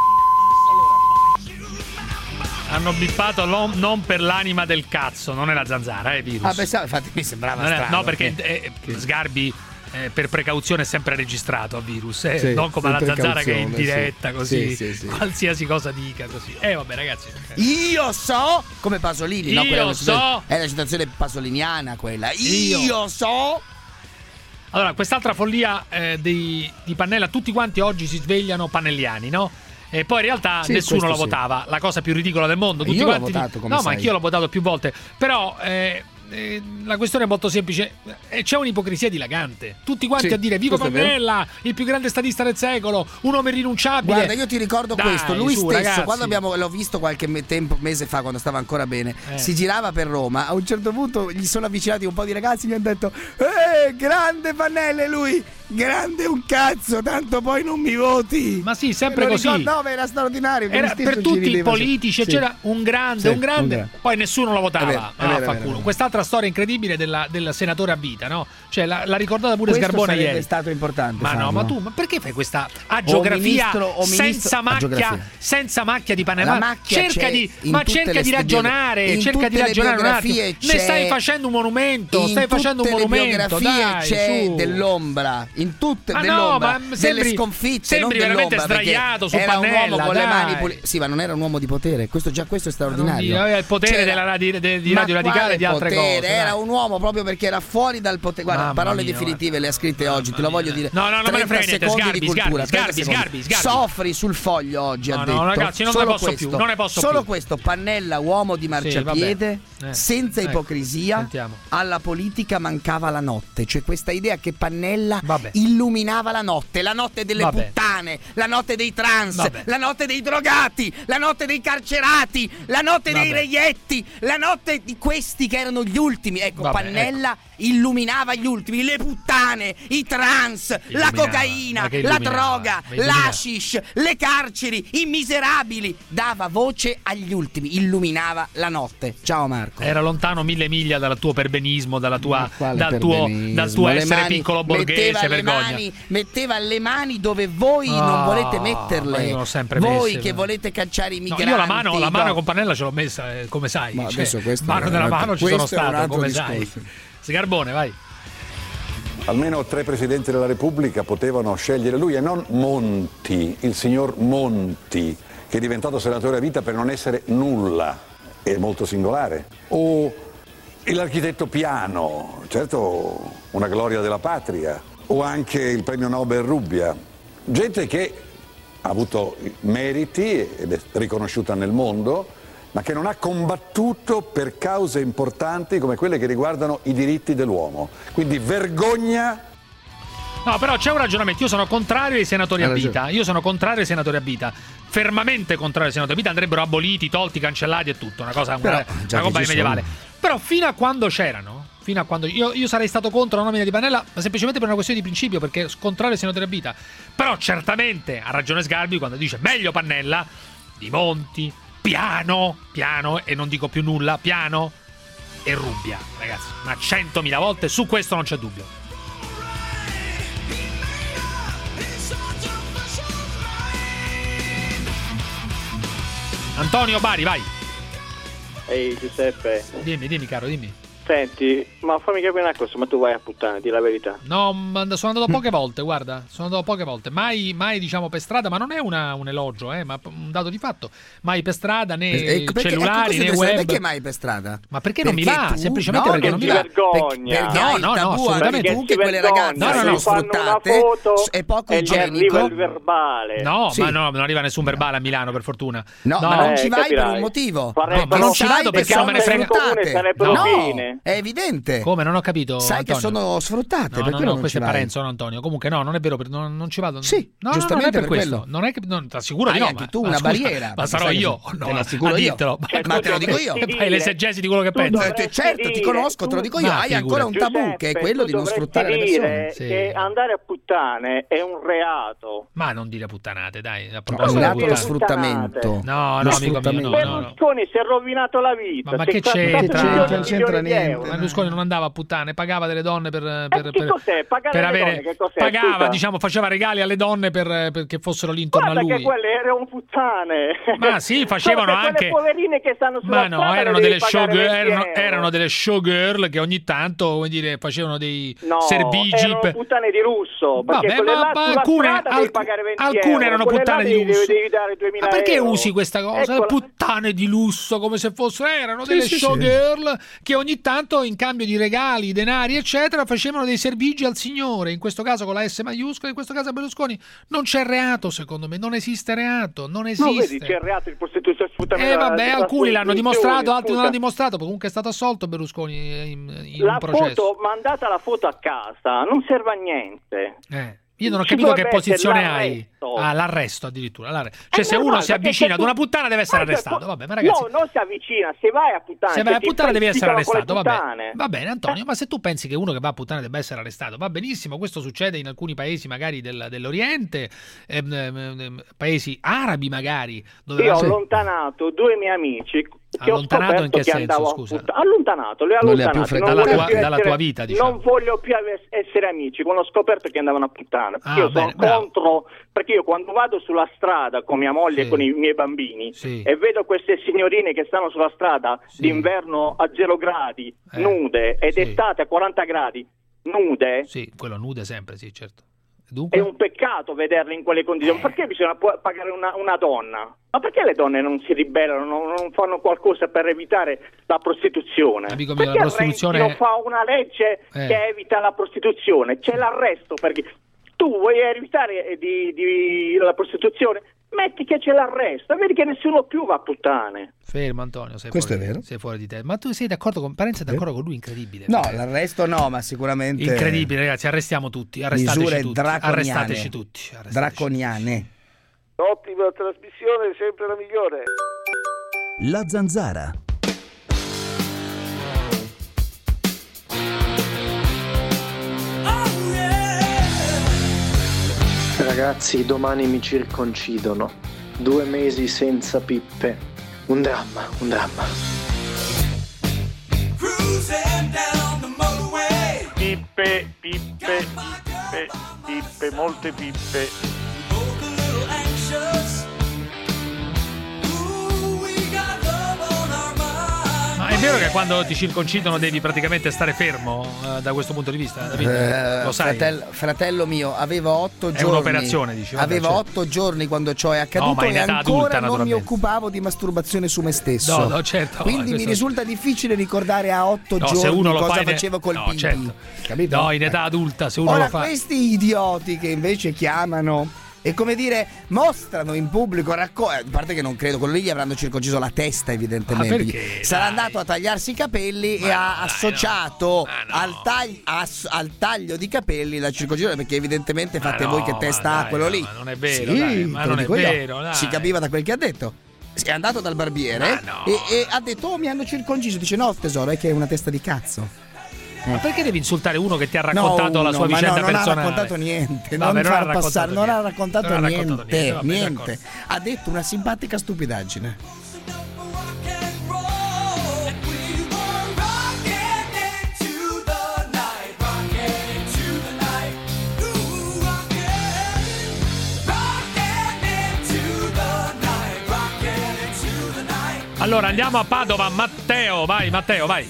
Hanno bippato non per l'anima del cazzo, non è la zanzara, eh, virus. Ah, pensavo, infatti mi sembrava non è, strano. no, perché che... eh, Sgarbi eh, per precauzione è sempre registrato a virus, eh, sì, non come la zanzara che è in sì. diretta, così, sì, sì, sì. qualsiasi cosa dica così. Eh vabbè ragazzi. Io so, come Pasolini, Io no? Quella è una so. citazione, è la citazione pasoliniana quella. Io, Io. so. Allora, quest'altra follia eh, di, di Pannella, tutti quanti oggi si svegliano pannelliani, no? E poi in realtà Sì, nessuno lo questo sì. votava, la cosa più ridicola del mondo. Tutti Io l'ho quanti votato, come No, sai. ma anch'io l'ho votato più volte. Però eh, eh, la questione è molto semplice. Eh, c'è un'ipocrisia dilagante. Tutti quanti Sì, a dire viva questo è vero. Pannella, il più grande statista del secolo, un uomo irrinunciabile. Guarda, io ti ricordo Dai, questo, lui su, stesso, ragazzi. quando abbiamo, l'ho visto qualche me- tempo, mese fa, quando stava ancora bene, Eh. si girava per Roma, a un certo punto gli sono avvicinati un po' di ragazzi e gli hanno detto eh, grande Pannella, e lui, grande un cazzo, tanto poi non mi voti. Ma sì, sempre Lo così. ricordo, no, ma era straordinario. che Era lui stesso per ci tutti i rideva. politici, Sì. c'era un grande, Sì, un grande, un grande. poi nessuno lo votava. È vero, è Ah, vero, è fa vero, è culo. vero. Quest'altra storia incredibile della, del senatore a vita, no? Cioè, l'ha, l'ha ricordata pure Questo Sgarbone sarebbe ieri. stato importante Ma no, farlo. ma tu, ma perché fai questa agiografia ministro- o ministro- senza macchia, agiografia. senza macchia di Pannella? La Ma macchia cerca c'è di, in ma tutte cerca le di ste ragionare, biogra- in cerca di tutte le ragionare un attimo. biografie Ne c'è- stai facendo un monumento, in stai facendo un tutte le monumento, biografie dai, c'è su. dell'ombra, in tutte Ma no, dell'ombra, ma delle sembri- sconfitte, sembri non veramente dell'ombra, perché sdraiato su era un Pannella, uomo con le dai. mani pulite. Sì, ma non era un uomo di potere, questo già questo è straordinario. Aveva il potere C'era- della radi- de- di Ma Radio Radicale quale e di altre potere? cose. Era dai. un uomo proprio perché era fuori dal potere. Guarda, Mamma parole mia, definitive le ha scritte oggi, te lo voglio dire. No, no, non me ne frega trenta niente, secondi Sgarbi, di cultura, Sgarbi, trenta Sgarbi, secondi. Sgarbi, Sgarbi. Soffri sul foglio oggi, No, ha no, detto. ragazzi, non ne Solo posso questo. più, non ne posso Solo più. questo, Pannella, uomo di marciapiede, vabbè. Eh, senza ecco, ipocrisia, sentiamo. alla politica mancava la notte. Cioè questa idea che Pannella illuminava la notte, la notte delle Vabbè. puttane, la notte dei trans, Vabbè. la notte dei drogati, la notte dei carcerati, la notte Vabbè. dei reietti, la notte di questi che erano gli ultimi. Ecco, Vabbè, Pannella illuminava gli ultimi, le puttane, i trans, la Illuminava. cocaina, Ma che la illuminava? droga, Ma illuminava. l'hashish, le carceri, i miserabili. Dava voce agli ultimi, illuminava la notte. Ciao Marco. Era lontano mille miglia dal tuo perbenismo, dalla tua, Quale dal, tuo, perbenismo? dal tuo Le essere mani- piccolo metteva borghese, le vergogna. mani, metteva le mani dove voi Ah, non volete ma metterle. io l'ho sempre voi messe, che ma- volete cacciare i No, migranti. io la mano, la mano no. con Pannella ce l'ho messa, eh, come sai. Ma cioè, adesso questo mano è un nella altro- mano ci sono questo è un stato, altro come discorso. sai. Sgarbone, vai. Almeno tre presidenti della Repubblica potevano scegliere lui e non Monti, il signor Monti, che è diventato senatore a vita per non essere nulla, è molto singolare. O l'architetto Piano, certo una gloria della patria, o anche il premio Nobel Rubbia, gente che ha avuto meriti ed è riconosciuta nel mondo, ma che non ha combattuto per cause importanti come quelle che riguardano i diritti dell'uomo. Quindi vergogna. No, però c'è un ragionamento. Io sono contrario ai senatori Hai a ragione. vita. Io sono contrario ai senatori a vita. Fermamente contrario ai senatori a vita. Andrebbero aboliti, tolti, cancellati e tutto. Una cosa, Però, una, già una che roba ci medievale. Però fino a quando c'erano, fino a quando io, io sarei stato contro la nomina di Pannella, ma semplicemente per una questione di principio, perché contrario ai senatori a vita. Però certamente ha ragione Sgarbi quando dice meglio Pannella di Monti, Piano, Piano e non dico più nulla, Piano e Rubbia, ragazzi, ma centomila volte, su questo non c'è dubbio. Antonio Bari, vai. Ehi Giuseppe, Dimmi, dimmi caro, dimmi. senti, ma fammi capire una cosa, ma tu vai a puttane, di la verità. No, ma sono andato poche volte, guarda, sono andato poche volte, mai, mai diciamo per strada, ma non è una, un elogio, eh, ma un dato di fatto, mai per strada né Eh, perché- cellulari ecco, né così, web. Perché mai per strada? Ma perché non mi Perché va? tu- Semplicemente no, perché non non mi ti va. vergogna. Perché hai no, il no, no, tabù assolutamente. anche tu che quelle ragazze No, no, no. sono fanno una sfruttate, foto è poco e gli igienico. arriva il verbale. No, Sì. ma no, non arriva nessun verbale a Milano, per fortuna. No, ma non Eh, ci vai per capirai. un motivo. Farebbero- ma non ci vado perché non me ne frega. comune sarebbero No, fine. è evidente. Come? Non ho capito. Sai Antonio. che sono sfruttate, No, per no, quello no, non questo ci è vai. Parenzo, no, Antonio. Comunque no, non è vero, per- non, non ci vado. Sì, no, no, no, giustamente non è per, per questo. quello. Non è che non ti assicuro di Hai no. anche ma- tu ma una scusa, barriera, Ma sai sarò che- io. te No, l'assicuro a io. dirtelo. Ma te lo dico io. E fai l'esegesi di quello che Tu pensi. dovresti Certo, ti dire- conosco, te lo dico io. Ma Hai ancora un tabù Giuseppe, che è quello tu di non dovresti sfruttare le persone. dire Sì. che andare a puttane è un reato. Ma non dire puttanate, dai. A È proposito un di atto di puttanate. sfruttamento. No, Lo no, amico mio, no, sfruttamento. no, no. Berlusconi si è rovinato la vita. Ma, ma si è che cassato c'entra? milioni Non e c'entra milioni di niente. euro. Ma Berlusconi non andava a puttane, pagava delle donne per, per, Eh, che per- cos'è? Pagare per le avere, donne, che cos'è? pagava, Scusa. diciamo, faceva regali alle donne per, perché fossero lì intorno Guarda a lui. che quelle erano puttane. Ma sì, facevano Solo che anche. quelle poverine che stanno sulla Ma no, strada erano le delle, devi pagare showgirl, venti erano, euro. erano delle showgirl che ogni tanto, come dire, facevano dei No, servigi. erano per- puttane di lusso. Perché Vabbè, quelle ma- là ma sulla alcune- strada devi alc- pagare venti alcune euro. erano Quelle puttane là di devi- lusso. Devi dare duemila Ma perché euro. usi questa cosa? Eccola. Puttane di lusso, come se fossero. Erano Sì, delle sì, sì. showgirl che ogni tanto, in cambio di regali, denari, eccetera, facevano dei servigi al Signore. In questo caso con la S maiuscola, in questo caso a Berlusconi. Non c'è reato, secondo me. Non esiste reato. Non No, esiste. vedi, c'è il reato di prostituzione e sfruttamento. Eh della- vabbè, della alcuni l'hanno prostituzione, dimostrato, altri non scusa. l'hanno dimostrato. Comunque è stato assolto Berlusconi in, in La un processo. foto, mandata la foto a casa, non serve a niente. Eh, io non ho Ci capito che dovrebbe essere posizione hai. l'arresto. Ah, l'arresto addirittura. l'arre- Cioè, È se uno normale, si perché avvicina se ad tu- una puttana deve essere Ma se arrestato. tu- Vabbè, ma ragazzi. No, non si avvicina, se vai a puttane. Se vai a ti puttana devi essere fai- arrestato, con le va puttane. bene. Va bene, Antonio, ma se tu pensi che uno che va a puttane debba essere arrestato, va benissimo, questo succede in alcuni paesi magari del- dell'Oriente, ehm, ehm, ehm, paesi arabi magari, dove Io ho va- allontanato due miei amici che ho Allontanato scoperto in che che senso, andavo a scusa? puttane. Allontanato, li ho Non li ha più allontanati. frequentati. voglio Dalla più tua- dalla essere- tua vita, diciamo. Non voglio più ave- essere amici quando ho scoperto che andavano a puttane. Ah, io bene, sono bravo. contro, perché io quando vado sulla strada con mia moglie Sì. e con i miei bambini Sì. e vedo queste signorine che stanno sulla strada d'inverno a zero gradi, Eh, nude, ed sì. estate a quaranta gradi, nude, Sì, quello nude sempre, sì, certo. è Dunque, un peccato vederle in quelle condizioni. Perché bisogna pu- pagare una, una donna? Ma perché le donne non si ribellano, non, non fanno qualcosa per evitare la prostituzione? Amico mio, la perché prostituzione- Renzi non fa una legge Eh. che evita la prostituzione? C'è l'arresto perché tu vuoi evitare di, di- la prostituzione? metti che ce l'arresta, vedi che nessuno più va a puttane. Fermo Antonio, sei Questo fuori, è vero. sei fuori di te. Ma tu sei d'accordo con Parenzo? È d'accordo con lui? Incredibile. No, perché... l'arresto no, ma sicuramente incredibile, ragazzi. Arrestiamo tutti. Arrestateci misure tutti. draconiane. Arrestateci tutti. Arrestateci. Draconiane. Ottima trasmissione, sempre la migliore. La Zanzara. Ragazzi, domani mi circoncidono. Due mesi senza pippe. Un dramma, un dramma. Pippe, pippe, pippe, pippe, molte pippe. Ma è vero che quando ti circoncidono devi praticamente stare fermo eh, da questo punto di vista? David? Eh, Lo sai? Fratello, fratello mio, avevo otto È giorni. un'operazione, dici, vabbè, Avevo certo. otto giorni quando ciò è accaduto No, ma in e età ancora adulta, non mi naturalmente. occupavo di masturbazione su me stesso. No, no, certo. Quindi questo- mi risulta difficile ricordare a otto No, se giorni uno lo cosa fa in- facevo col no, pipì. certo. Capito? No, in età adulta, se uno Ora, lo fa. questi idioti che invece chiamano e come dire mostrano in pubblico racco- a parte che non credo, quello lì gli avranno circonciso la testa evidentemente. Ma perché? Sarà Dai. andato a tagliarsi i capelli e ha associato al, tagli- ass- al taglio di capelli la circoncisione, perché evidentemente fate no, voi che ma testa dai, ha quello no, lì. ma non è vero, Sì, dai, ma te lo non è dico io. vero, dai. Si capiva da quel che ha detto. È andato dal barbiere e, e ha detto: oh, mi hanno circonciso. Dice: no tesoro, è che è una testa di cazzo. Ma perché devi insultare uno che ti ha raccontato No, la sua no, ma vicenda no, non personale? ha raccontato niente. Vabbè, non non ha far raccontato passare, non niente. ha raccontato Non ha niente. raccontato niente, vabbè, niente. d'accordo. Ha detto una simpatica stupidaggine. Allora andiamo a Padova, Matteo, vai Matteo, vai.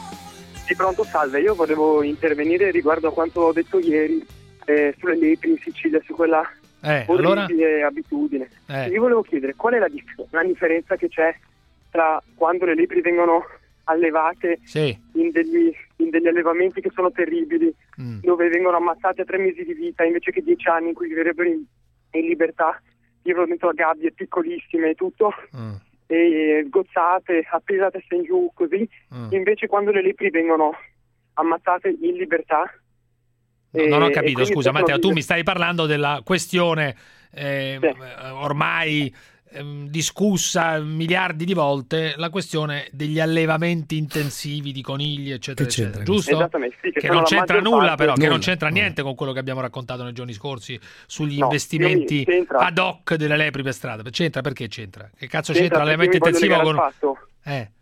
Sì, pronto, salve. Io volevo intervenire riguardo a quanto ho detto ieri eh, sulle lepri in Sicilia, su quella Eh, orribile allora? abitudine. Eh. Io volevo chiedere qual è la, dif- la differenza che c'è tra quando le lepri vengono allevate Sì. in, degli, in degli allevamenti che sono terribili, Mm. dove vengono ammazzate a tre mesi di vita invece che dieci anni in cui vivrebbero in, in libertà, vivono dentro a gabbie piccolissime e tutto, Mm. e gozzate, appese a testa in giù, così. Mm. Invece quando le lepri vengono ammazzate in libertà. No, e- non ho e capito, quindi scusa possono Matteo, tu vivere- mi stai parlando della questione eh, ormai ehm, discussa miliardi di volte, la questione degli allevamenti intensivi di conigli, eccetera, Che c'entra eccetera, questo? giusto? Esattamente, sì, che che sono non la c'entra maggior nulla parte- però, che non Nulla. c'entra niente con quello che abbiamo raccontato nei giorni scorsi sugli No, investimenti io mi- c'entra. ad hoc delle lepri per strada. C'entra perché c'entra? Che cazzo C'entra c'entra l'allevamento perché io mi intensivo voglio con... legare al fatto Eh,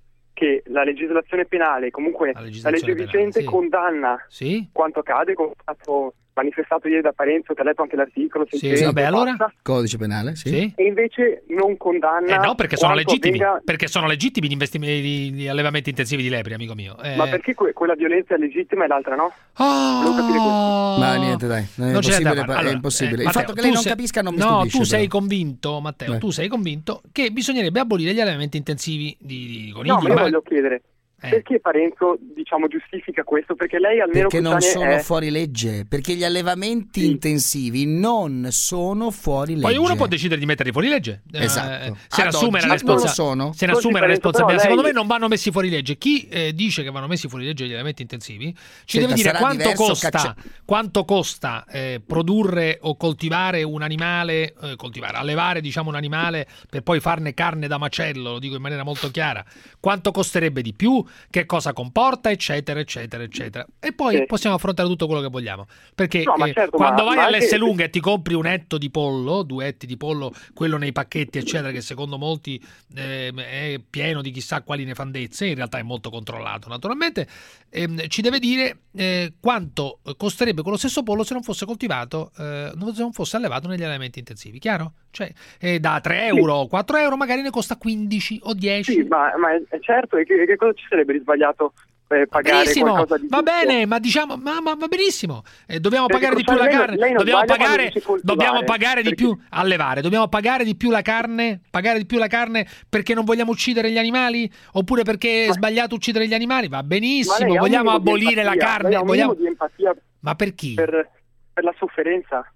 che la legislazione penale, comunque la, legislazione legge penale, vigente sì. condanna Sì? quanto accade, come è stato manifestato ieri da Parenzo, che ha letto anche l'articolo. Sì, seicento, vabbè, allora? passa, Codice penale, sì. Sì? E invece non condanna. Eh no, perché sono quanto legittimi, avvenga- perché sono legittimi gli, investimenti, gli allevamenti intensivi di lepri, amico mio. Eh, Ma perché que- quella violenza è legittima e l'altra no? Oh! Volevo capire questo. Ma niente, dai, è Non c'è da impossibile. fare. è Allora, impossibile. eh, Il Matteo, fatto che tu lei non sei- capisca non mi no, stupisce. tu sei però. convinto, Matteo, Eh. tu sei convinto che bisognerebbe abolire gli allevamenti intensivi di, di conigli. No, ma io ma- voglio chiedere. Eh. Perché Parenzo, diciamo, giustifica questo? Perché lei almeno Perché non quest'anno sono è... fuori legge, perché gli allevamenti intensivi non sono fuori legge. Poi uno può decidere di metterli fuori legge. Eh, Esatto. se ne Ad assume oggi la non lo responsabilità. sono. Se ne Così, assume la Parenzo, responsabilità. però Secondo lei- me non vanno messi fuori legge. Chi eh, dice che vanno messi fuori legge gli allevamenti intensivi ci Senta, deve dire sarà quanto diverso costa, caccia- quanto costa eh, produrre o coltivare un animale, eh, coltivare, allevare diciamo un animale per poi farne carne da macello, lo dico in maniera molto chiara. Quanto costerebbe di più, che cosa comporta, eccetera, eccetera, eccetera. E poi Sì. possiamo affrontare tutto quello che vogliamo. Perché No, ma eh, certo, quando ma- vai ma anche- all'S lunga e ti compri un etto di pollo, due etti di pollo, quello nei pacchetti, eccetera, che secondo molti eh, è pieno di chissà quali nefandezze, in realtà è molto controllato, naturalmente, ehm, ci deve dire eh, quanto costerebbe quello stesso pollo se non fosse coltivato, eh, se non fosse allevato negli allevamenti intensivi, chiaro? Cioè, eh, da tre euro, quattro euro, magari ne costa quindici o dieci. Sì, ma, ma è, è certo, e che, che cosa ci sarebbe di sbagliato eh, pagare Benissimo, qualcosa di va giusto? bene, ma diciamo, ma, ma va benissimo. Eh, dobbiamo Perché pagare di più la lei non- carne, lei non dobbiamo sbaglia quando pagare, dice coltivare, dobbiamo pagare di perché- più allevare, dobbiamo pagare di più la carne, pagare di più la carne perché non vogliamo uccidere gli animali oppure perché è sbagliato uccidere gli animali? Va Ma benissimo, lei ha un vogliamo minimo di abolire la empatia, carne, lei ha un vogliamo... minimo di empatia Ma per chi? per, per la sofferenza.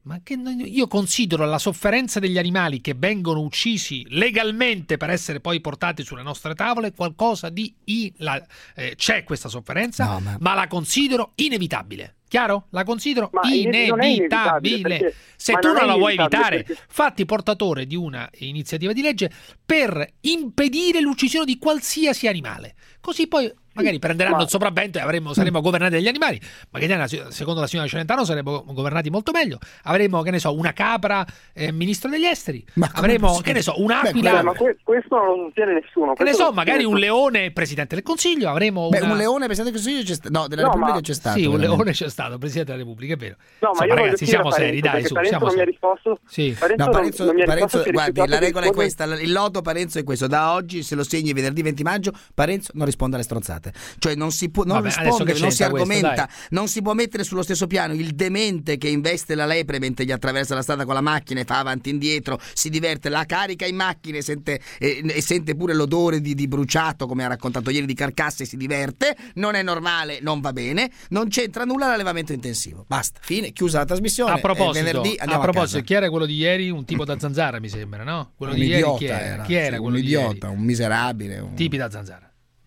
Ma che io considero la sofferenza degli animali che vengono uccisi legalmente per essere poi portati sulle nostre tavole qualcosa di... I, la, eh, c'è questa sofferenza, no, ma... ma la considero inevitabile. Chiaro? La considero ma inevitabile. Se tu non, non la vuoi evitare, perché... fatti portatore di una iniziativa di legge per impedire l'uccisione di qualsiasi animale. Così poi magari prenderanno ma... il sopravvento e avremo, saremo governati dagli animali. Magari secondo la signora Celentano saremo governati molto meglio. Avremo, che ne so, una capra eh, ministro degli esteri. Ma avremo, che ne so, un'aquila. Beh, ma questo non tiene nessuno. Che ne so, magari un leone presidente del Consiglio. Avremo Beh, una... un leone presidente del Consiglio c'è sta... no, della no, Repubblica ma... c'è stato. Sì, un veramente. leone c'è stato, presidente della Repubblica, è vero. No, Insomma, ma io ragazzi, siamo seri, dai, su, Parenzo siamo non seri. Mi ha risposto, sì. Parenzo no, Parenzo, non, non Parenzo guardi, la regola è rispondere... questa, il loto Parenzo è questo, da oggi se lo segni venerdì venti maggio, Parenzo non risponde alle stronzate. Cioè non si può non Vabbè, rispondere, non si argomenta, questo, non si può mettere sullo stesso piano il demente che investe la lepre mentre gli attraversa la strada con la macchina e fa avanti e indietro, si diverte, la carica in macchina e sente, e, e sente pure l'odore di, di bruciato, come ha raccontato ieri, di carcasse, e si diverte, non è normale, non va bene, non c'entra nulla l'allevamento intensivo. Basta, fine, chiusa la trasmissione. A proposito, venerdì a proposito, a chi era quello di ieri? Un tipo da zanzara, mi sembra, no? Quello un di ieri idiota chi era? era, Chi era sì, quello un di idiota, ieri? un miserabile, un... Tipi da zanzara.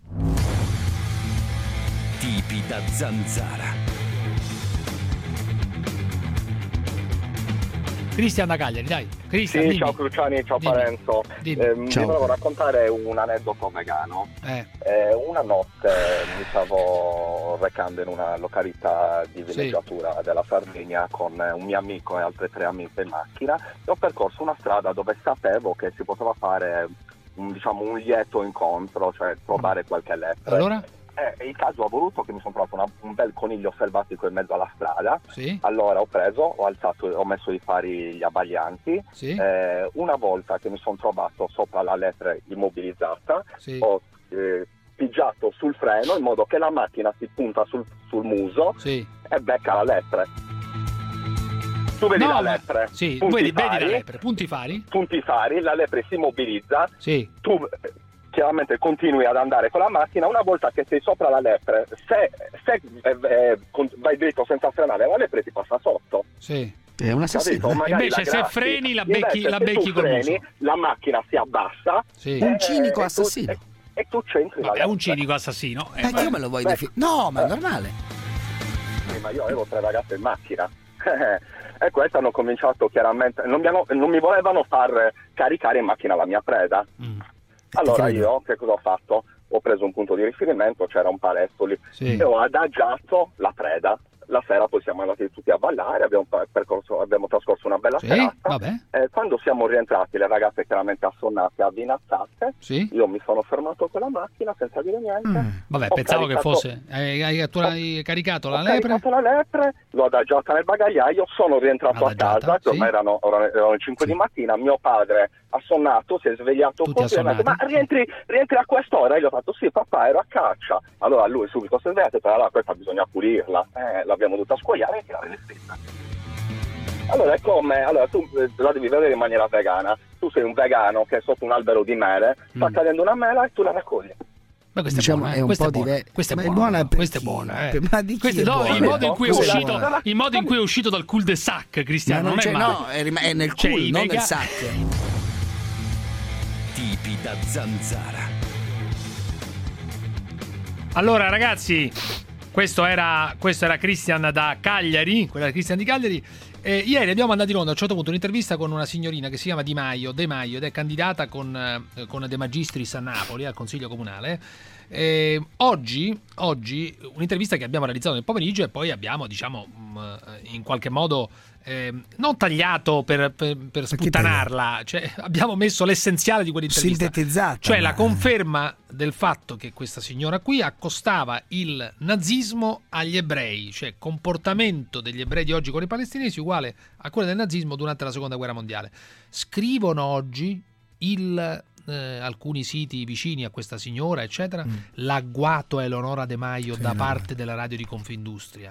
Tipi da zanzara. Cristian da Cagliari, dai. Cristian, sì, dimmi. ciao Cruciani, ciao dimmi. Parenzo. Dimmi. Eh, Ciao. Vi volevo raccontare un aneddoto vegano. Eh. Eh, una notte mi stavo recando in una località di villeggiatura sì. della Sardegna con un mio amico e altre tre amiche in macchina e ho percorso una strada dove sapevo che si poteva fare un, diciamo, un lieto incontro, cioè trovare qualche lepre. Allora? Eh, il caso ha voluto che mi sono trovato una, un bel coniglio selvatico in mezzo alla strada. Sì. Allora ho preso, ho alzato, ho messo i fari gli abbaglianti. Sì. Eh, una volta che mi sono trovato sopra la lepre immobilizzata, sì. ho eh, pigiato sul freno in modo che la macchina si punta sul, sul muso sì. e becca la lepre. Tu vedi no, la ma... lepre, sì. punti vedi, fari, vedi la lepre, punti fari, punti fari, la lepre si immobilizza. Sì. Tu chiaramente continui ad andare con la macchina. Una volta che sei sopra la lepre, se, se eh, eh, vai dritto senza frenare, la lepre ti passa sotto. Sì. È un assassino. la Invece se grassi, freni la becchi, invece, la se becchi tu col freni, muso. la macchina si abbassa. Sì. Un cinico e assassino. Tu, e, e tu c'entri la È un cinico assassino. Eh, ma come lo vuoi definire? No, ma è normale. Sì, ma io avevo tre ragazze in macchina. E queste hanno cominciato chiaramente, non mi, hanno, non mi volevano far caricare in macchina la mia preda. Mm. Allora io che cosa ho fatto? Ho preso un punto di riferimento, c'era un paletto lì, sì. e ho adagiato la preda. La sera poi siamo andati tutti a ballare, abbiamo, percorso, abbiamo trascorso una bella sì, serata. vabbè. Eh, quando siamo rientrati, le ragazze chiaramente assonnate, avvinazzate, sì. io mi sono fermato con la macchina senza dire niente. Mm. Vabbè, ho pensavo caricato, che fosse... Hai, hai, tu hai caricato la ho lepre? caricato la lepre, l'ho adagiata nel bagagliaio, sono rientrato Adagiata, a casa, che sì. ormai erano, erano le cinque sì. di mattina, mio padre assonnato, si è svegliato Tutti così, ma rientri, rientri a quest'ora? E io ho fatto sì papà, ero a caccia. Allora lui subito si è svegliato e ha detto allora questa bisogna pulirla, eh, l'abbiamo dovuta scuoiare e tirare le stesse. Allora è come, allora tu la devi vedere in maniera vegana, tu sei un vegano che è sotto un albero di mele, sta mm. cadendo una mela e tu la raccogli. Ma questa diciamo, è buona, è un questa po' è buona, diverso. questa è ma buona, è buona per questa è chi? buona, eh. Ma di chi Questa, è no, buona? il modo in cui è Questa è uscito, buona. il modo in cui è uscito dal cul de sac, Cristiano, Ma non, non, c'è, è male. no, è, rim- è nel Cioè, culo, non vega... nel sac. Tipi da zanzara. Allora, ragazzi, questo era, questo era Cristian da Cagliari, quella era Cristian di Cagliari. Eh, ieri abbiamo mandato in onda a un certo punto un'intervista con una signorina che si chiama Di Maio, De Maio ed è candidata con, eh, con De Magistris a Napoli, al Consiglio Comunale. Eh, oggi, oggi un'intervista che abbiamo realizzato nel pomeriggio e poi abbiamo, diciamo, in qualche modo eh, non tagliato per, per, per sputtanarla, cioè abbiamo messo l'essenziale di quell'intervista, sintetizzata, cioè ma... la conferma del fatto che questa signora qui accostava il nazismo agli ebrei, cioè comportamento degli ebrei di oggi con i palestinesi uguale a quello del nazismo durante la seconda guerra mondiale. Scrivono oggi il Eh, alcuni siti vicini a questa signora eccetera mm. l'agguato a Eleonora De Maio sì, da no. parte della radio di Confindustria.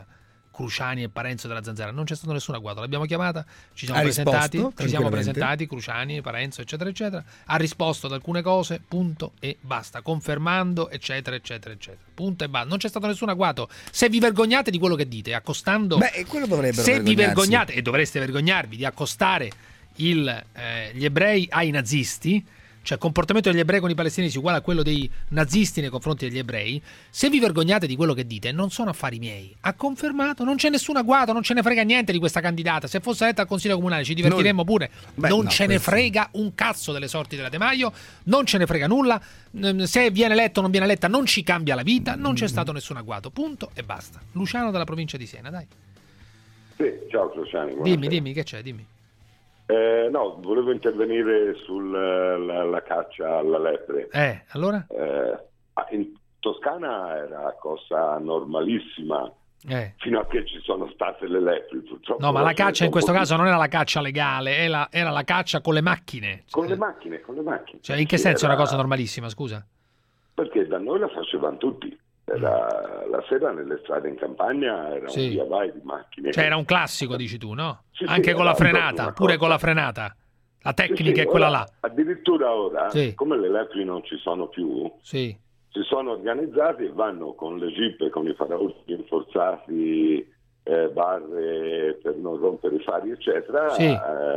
Cruciani e Parenzo della Zanzara. Non c'è stato nessun agguato, l'abbiamo chiamata, ci siamo Ha presentati, risposto, ci siamo tranquillamente. presentati, Cruciani, Parenzo, eccetera, eccetera. Ha risposto ad alcune cose, punto e basta, confermando, eccetera, eccetera, eccetera. Punto e basta. Non c'è stato nessun agguato. Se vi vergognate di quello che dite, accostando. Beh, quello dovrebbero Se vi vergognarsi. vergognate, e dovreste vergognarvi, di accostare il, eh, gli ebrei ai nazisti, cioè il comportamento degli ebrei con i palestinesi uguale a quello dei nazisti nei confronti degli ebrei, se vi vergognate di quello che dite, non sono affari miei. Ha confermato, non c'è nessun agguato, non ce ne frega niente di questa candidata. Se fosse eletta al Consiglio Comunale ci divertiremmo pure. Beh, non no, ce ne questo- frega un cazzo delle sorti della De Maio, non ce ne frega nulla. Mm, Se viene eletto o non viene eletta non ci cambia la vita, non c'è stato nessun agguato. Punto e basta. Luciano dalla provincia di Siena, dai. Sì, ciao Cruciani. Dimmi, dimmi, che c'è, dimmi. Eh, no, volevo intervenire sulla la, la caccia alla lepre. Eh, allora? Eh, in Toscana era cosa normalissima Eh. fino a che ci sono state le lepri, purtroppo. No, ma la adesso caccia in è un questo po' caso non era la caccia legale, era, era la caccia con le macchine. Con le macchine, con le macchine. Cioè, in che Sì, senso è una era- cosa normalissima, scusa? Perché da noi la facevano tutti. Era, la sera nelle strade in campagna era Sì. un via vai di macchine. Cioè era un classico, dici tu, no? Sì, sì, Anche con era la frenata, proprio una pure cosa. con la frenata. La Sì, tecnica sì, è quella ora- là. Addirittura ora, Sì. come le lepri non ci sono più, Sì. si sono organizzati e vanno con le jeep e con i paraurti rinforzati, eh, barre per non rompere i fari, eccetera, Sì. eh,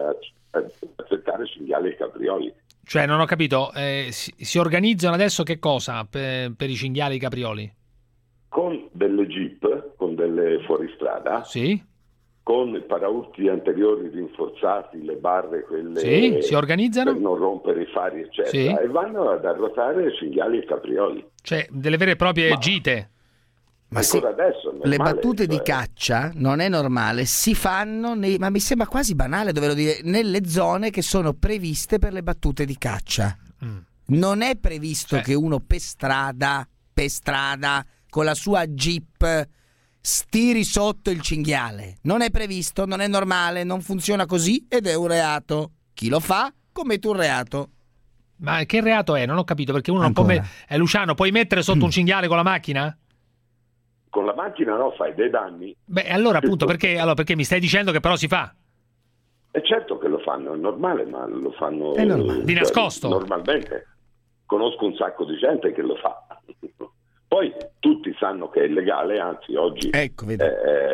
a cercare cinghiali e caprioli. Cioè, non ho capito, eh, si, si organizzano adesso che cosa per, per i cinghiali e i caprioli? Con delle jeep, con delle fuoristrada, Sì. con i paraurti anteriori rinforzati, le barre, quelle Sì, si organizzano? per non rompere i fari, eccetera, Sì. e vanno ad arrotare cinghiali e caprioli. Cioè, delle vere e proprie Ma- gite. Ma Ancora sì, adesso è le normale, battute di cioè. caccia non è normale, si fanno nei, ma mi sembra quasi banale doverlo dire, nelle zone che sono previste per le battute di caccia. Mm. Non è previsto Cioè. che uno per strada, per strada con la sua jeep stiri sotto il cinghiale. Non è previsto, non è normale, non funziona così ed è un reato. Chi lo fa commette un reato. Ma che reato è? Non ho capito, perché uno non può... Ancora. me- eh, Luciano, puoi mettere sotto un cinghiale con la macchina? Con la macchina no, fai dei danni. Beh, allora appunto, perché, allora, perché mi stai dicendo che però si fa? È certo che lo fanno, è normale, ma lo fanno È normale. Di cioè, nascosto? Normalmente. Conosco un sacco di gente che lo fa. Poi tutti sanno che è illegale, anzi oggi Ecco, è,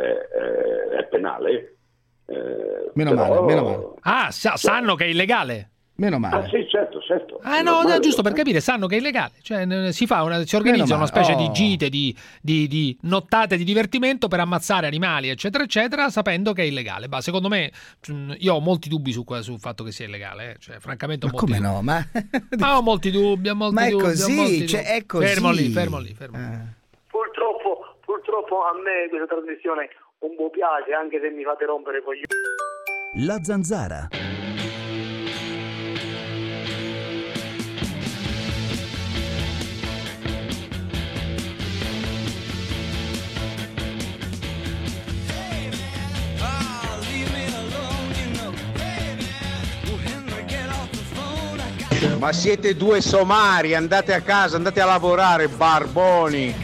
è- è penale. eh, Meno però- male, meno male. Ah, sa- sanno che è illegale? Meno Ah male. sì, certo, certo. Ah È no, normale, no, giusto lo per capire, sanno che è illegale. Cioè, n- si fa una, si organizza Meno una male. specie Oh. di gite, di, di- di nottate di divertimento per ammazzare animali, eccetera, eccetera, sapendo che è illegale. Ma secondo me, mh, io ho molti dubbi su que- sul fatto che sia illegale. eh. Cioè, francamente, ho Ma molti come dubbi. no? Ma, Ma ho molti dubbi, ho molti Ma è dubbi. ho così, molti cioè, dubbi. è così. Fermo lì, fermo lì, fermo lì. Eh. Purtroppo, purtroppo a me questa trasmissione un po' piace, anche se mi fate rompere i coglioni. La Zanzara. Ma siete due somari, andate a casa, andate a lavorare, barboni.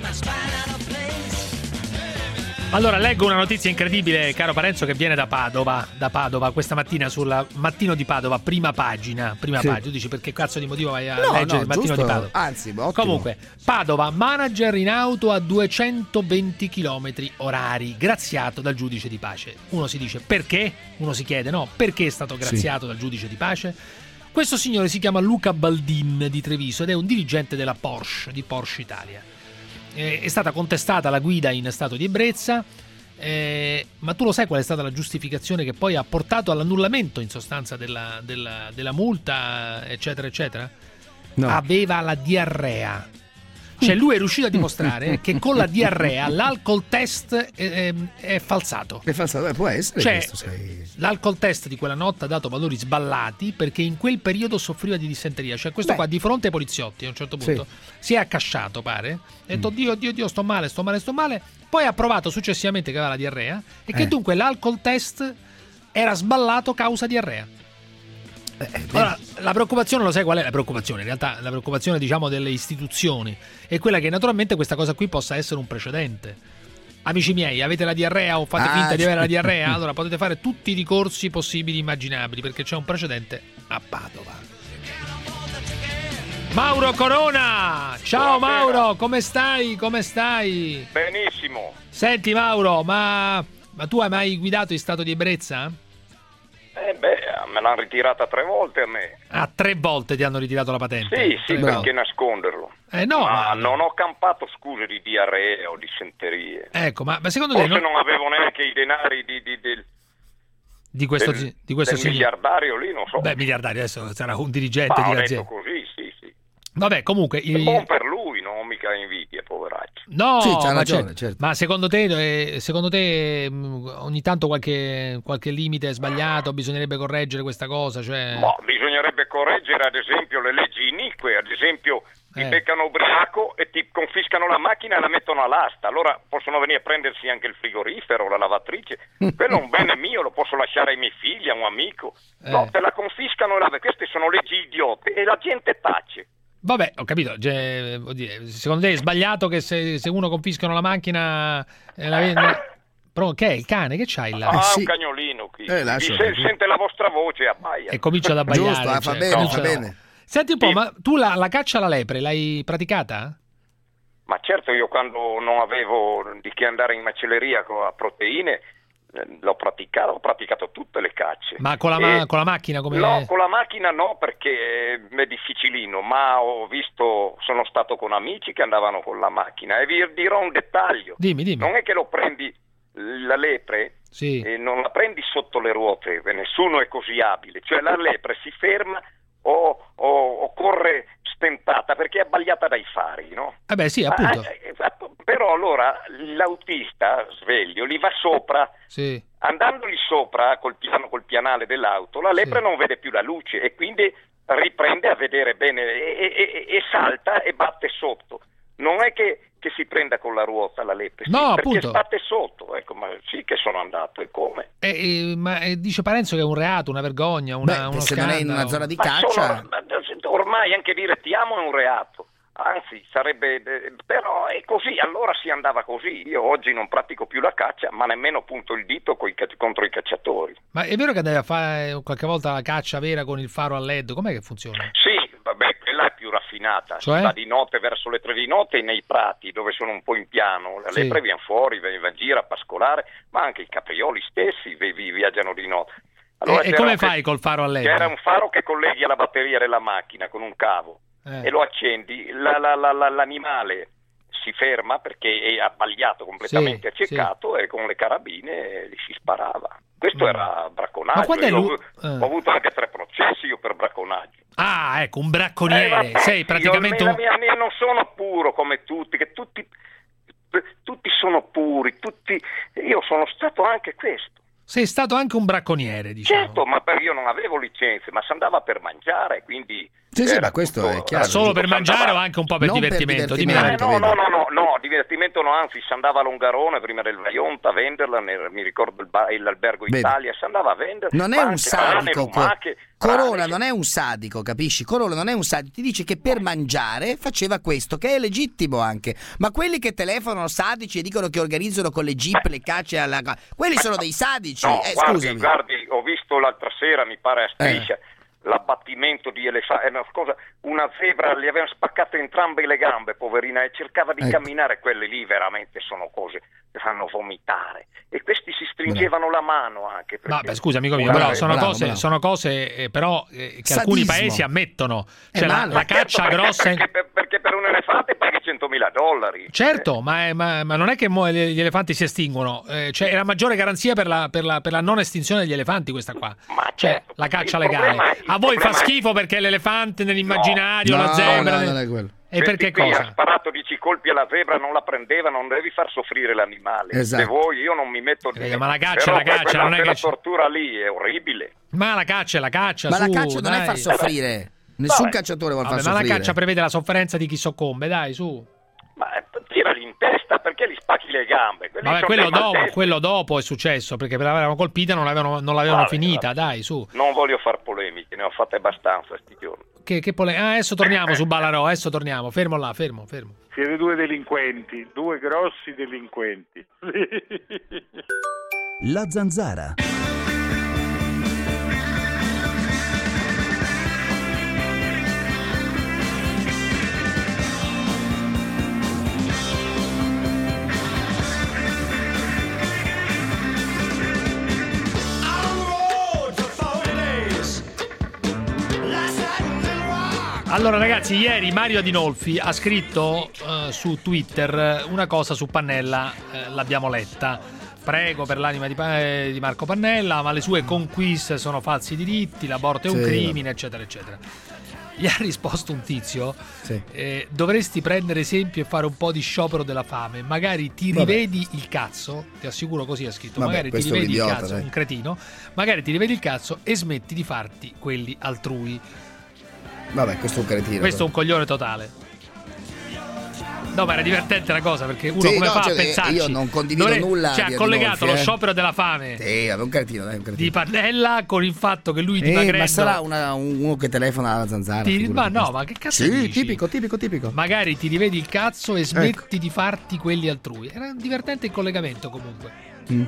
Allora, leggo una notizia incredibile, caro Parenzo, che viene da Padova, da Padova questa mattina sul Mattino di Padova, prima pagina, prima Sì. pagina. Tu dici perché cazzo di motivo vai a No, leggere no, il Mattino giusto, di Padova? anzi, ottimo. Comunque, Padova, manager in auto a duecentoventi chilometri orari, graziato dal giudice di pace. Uno si dice perché? Uno si chiede, no, perché è stato graziato dal giudice di pace? Questo signore si chiama Luca Baldin di Treviso ed è un dirigente della Porsche, di Porsche Italia. Eh, è stata contestata la guida in stato di ebbrezza, eh, ma tu lo sai qual è stata la giustificazione che poi ha portato all'annullamento in sostanza della, della, della multa, eccetera, eccetera? No. Aveva la diarrea. Cioè lui è riuscito a dimostrare che con la diarrea l'alcol test è, è, è falsato. È falsato, eh, può essere Cioè, questo, sai. l'alcol test di quella notte ha dato valori sballati perché in quel periodo soffriva di dissenteria. Cioè questo Beh. qua di fronte ai poliziotti a un certo punto si è accasciato, pare, ha detto Dio, Dio, Dio, sto male, sto male, sto male. Poi ha provato successivamente che aveva la diarrea e che Eh. dunque l'alcol test era sballato causa diarrea. Allora, la preoccupazione, lo sai qual è la preoccupazione? In realtà la preoccupazione, diciamo, delle istituzioni è quella che naturalmente questa cosa qui possa essere un precedente. amici miei, avete la diarrea o fate Ah, finta di avere la sì. diarrea, allora potete fare tutti i ricorsi possibili e immaginabili, perché c'è un precedente a Padova. Mauro Corona! Ciao Buonasera. Mauro, come stai? Come stai? Benissimo. Senti Mauro, ma, ma tu hai mai guidato in stato di ebbrezza? Eh beh, me l'hanno ritirata tre volte a me. Ah, tre volte ti hanno ritirato la patente. Sì, sì, Tre perché volte. nasconderlo? Eh no, ma ma- non ho campato scuse di diarrea o di senterie. Ecco, ma, ma secondo te Forse non- non avevo neanche i denari di, di- del, di questo, del- di questo del signore? miliardario lì, non so. Beh, miliardario adesso sarà un dirigente Ma di ho detto un'azienda. così, sì, sì. Vabbè, comunque È il- buon per lui, non ho mica invidia, poveraccio. No, Sì, c'ha ma, ragione, certo. certo. Ma secondo te, eh, secondo te mh, ogni tanto qualche, qualche limite è sbagliato, bisognerebbe correggere questa cosa? Cioè... Ma bisognerebbe correggere ad esempio le leggi inique, ad esempio ti Eh. beccano ubriaco e ti confiscano la macchina e la mettono all'asta, allora possono venire a prendersi anche il frigorifero, la lavatrice, quello è un bene mio, lo posso lasciare ai miei figli, a un amico, no, Eh. te la confiscano e la... queste sono leggi idiote e la gente tace. Vabbè, ho capito. Cioè, vuol dire, secondo te è sbagliato che se, se uno confiscano la macchina... eh, la vende- Però che è il cane? Che c'hai là? Ah, un cagnolino qui, Eh, Vi lascia- se- sente la vostra voce e abbaia. E comincia ad abbaiare. Giusto, ah, fa cioè, bene, comincia fa ad- bene. Senti un po', ma tu la, la caccia alla lepre l'hai praticata? Ma certo, io quando non avevo di che andare in macelleria con a proteine, eh, l'ho praticato, ho praticato tutte le cacce. Ma con la, ma- E- con la macchina come... No, con la macchina no, perché è difficilino, ma ho visto, sono stato con amici che andavano con la macchina e vi dirò un dettaglio. Dimmi, dimmi. Non è che lo prendi la lepre Sì. e non la prendi sotto le ruote, nessuno è così abile, cioè la lepre si ferma o, o- o corre stentata perché è abbagliata dai fari, no? Eh beh, sì, appunto. Ah, eh, eh, però allora l'autista sveglio li va sopra, Sì. andandogli sopra col piano col pianale dell'auto, la lepre non vede più la luce e quindi riprende a vedere bene e, e- e- e salta e batte sotto. Non è che, che si prenda con la ruota la lepre, sì, No, perché appunto. sbatte sotto, ecco, ma sì che sono andato e come? Eh, eh, ma eh, dice Parenzo che è un reato, una vergogna, una, Beh, uno se non è in scandalo. una zona di Ma caccia... sono- ma- ormai anche dire ti amo è un reato, anzi sarebbe, eh, però è così, allora si andava così. Io oggi non pratico più la caccia, ma nemmeno punto il dito coi ca- contro i cacciatori. Ma è vero che andavi a fare qualche volta la caccia vera con il faro a L E D? Com'è che funziona? Sì, vabbè, quella è più raffinata, Cioè? si va di notte verso le tre di notte nei prati dove sono un po' in piano, le Sì. lepre viene fuori, va in giro a pascolare, ma anche i caprioli stessi vi- vi- viaggiano di notte. Allora e e c'era come un- fai col faro a L E D? C'era un faro che colleghi alla batteria della macchina con un cavo Eh. e lo accendi, la- la- la- la- l'animale si ferma perché è abbagliato, completamente Sì, accecato e con le carabine gli si sparava. Questo Mm. era bracconaggio. Ma quando è Io ho, lui- avuto- eh. ho avuto anche tre processi io per bracconaggio. Ah, ecco, un Eh, bracconiere. vabbè, Sei io praticamente nella un... mia- mia- non sono puro come tutti, che tutti, tutti sono puri, tutti. Io sono stato anche questo. Sei stato anche un bracconiere, diciamo. Certo, ma per- io non avevo licenze, ma si andava per mangiare, quindi... Sì, sì, era ma questo tutto- è chiaro. Solo per si mangiare andava- o anche un po' per Non per divertimento? Dimmi divertimento. la Eh, verità. no, no, no, no, no, divertimento no, anzi si andava a Longarone prima del Vaionta a venderla, nel- mi ricordo il ba- l'albergo Vedi. Italia, si andava a vendere. Non è ma un anche rane, sadico, Co- lumache, Corona rane, non è un sadico, capisci? Corona non è un sadico, ti dice che per mangiare faceva questo, che è legittimo anche. Ma quelli che telefonano sadici e dicono che organizzano con le jeep le cacce alla... quelli sono dei sadici. No, eh, guardi, scusami. guardi, ho visto l'altra sera, mi pare a Striscia, l'abbattimento di elefanti, eh, no, scusa, una zebra, gli avevano spaccato entrambe le gambe, poverina, e cercava di Ecco. camminare, quelle lì veramente sono cose che fanno vomitare. E questi si stringevano la mano anche. Perché... Vabbè, scusa amico mio, Bravo, però sono bravo, cose, bravo. sono cose eh, però eh, che alcuni Sadismo. paesi ammettono. È Cioè la, male. la caccia Certo, grossa... perché, perché, perché per un elefante paghi centomila dollari. Certo, ma, è- ma- ma non è che mo gli elefanti si estinguono, eh, cioè è la maggiore garanzia per la, per la- per la non estinzione degli elefanti questa qua. Ma Cioè certo, la caccia il legale. problema è- il A voi fa problema è- schifo perché l'elefante nell'immaginario, No, la zebra... no, nel- non è quello. E perché Questi qui cosa? ha sparato dieci colpi alla zebra, non la prendeva, non devi far soffrire l'animale. Esatto. Se vuoi io non mi metto di Eh, ma la caccia, Però la caccia, quella, non è quella che- tortura lì è orribile. Ma la caccia è la caccia, Ma su, la caccia non dai. è far soffrire. Nessun Vabbè. cacciatore vuole Vabbè, far ma la soffrire. caccia prevede la sofferenza di chi soccombe, dai, su. Ma eh, tirali in testa perché gli spacchi le gambe. Quelli Vabbè, sono quello dei dopo, maltesi. quello dopo è successo, perché per l'avevano colpita non l'avevano, non l'avevano Vabbè, finita, vabbè. dai, su. Non voglio far polemiche, ne ho fatte abbastanza sti giorni. che, che pole... ah, adesso torniamo su Ballarò, adesso torniamo, fermo là, fermo, fermo. Siete due delinquenti, due grossi delinquenti. La Zanzara. Allora ragazzi, ieri Mario Adinolfi ha scritto uh, su Twitter una cosa su Pannella, eh, l'abbiamo letta. Prego per l'anima di, pa- di Marco Pannella, ma le sue conquiste sono falsi diritti, l'aborto è un sì, crimine, eccetera, eccetera. Gli ha risposto un tizio, sì. eh, dovresti prendere esempio e fare un po' di sciopero della fame, magari ti rivedi Vabbè. il cazzo, ti assicuro così ha scritto, Vabbè, magari ti rivedi idiota, il cazzo, dai. un cretino, magari ti rivedi il cazzo e smetti di farti quelli altrui. Vabbè, questo è un cretino. Questo è un coglione totale. No, ma era divertente la cosa, perché uno sì, come no, fa cioè, a pensarci? Io non condivido non è, nulla. Cioè, ha collegato Adinolfi, lo eh. sciopero della fame sì, vabbè, un cretino, dai, un cretino. di Pannella con il fatto che lui eh, dimagrendo. Ma sarà una, uno che telefona alla Zanzara. Ti, ma no, ma che cazzo sì, dici? tipico, tipico, tipico. Magari ti rivedi il cazzo e smetti ecco. di farti quelli altrui. Era divertente il collegamento comunque. Mm.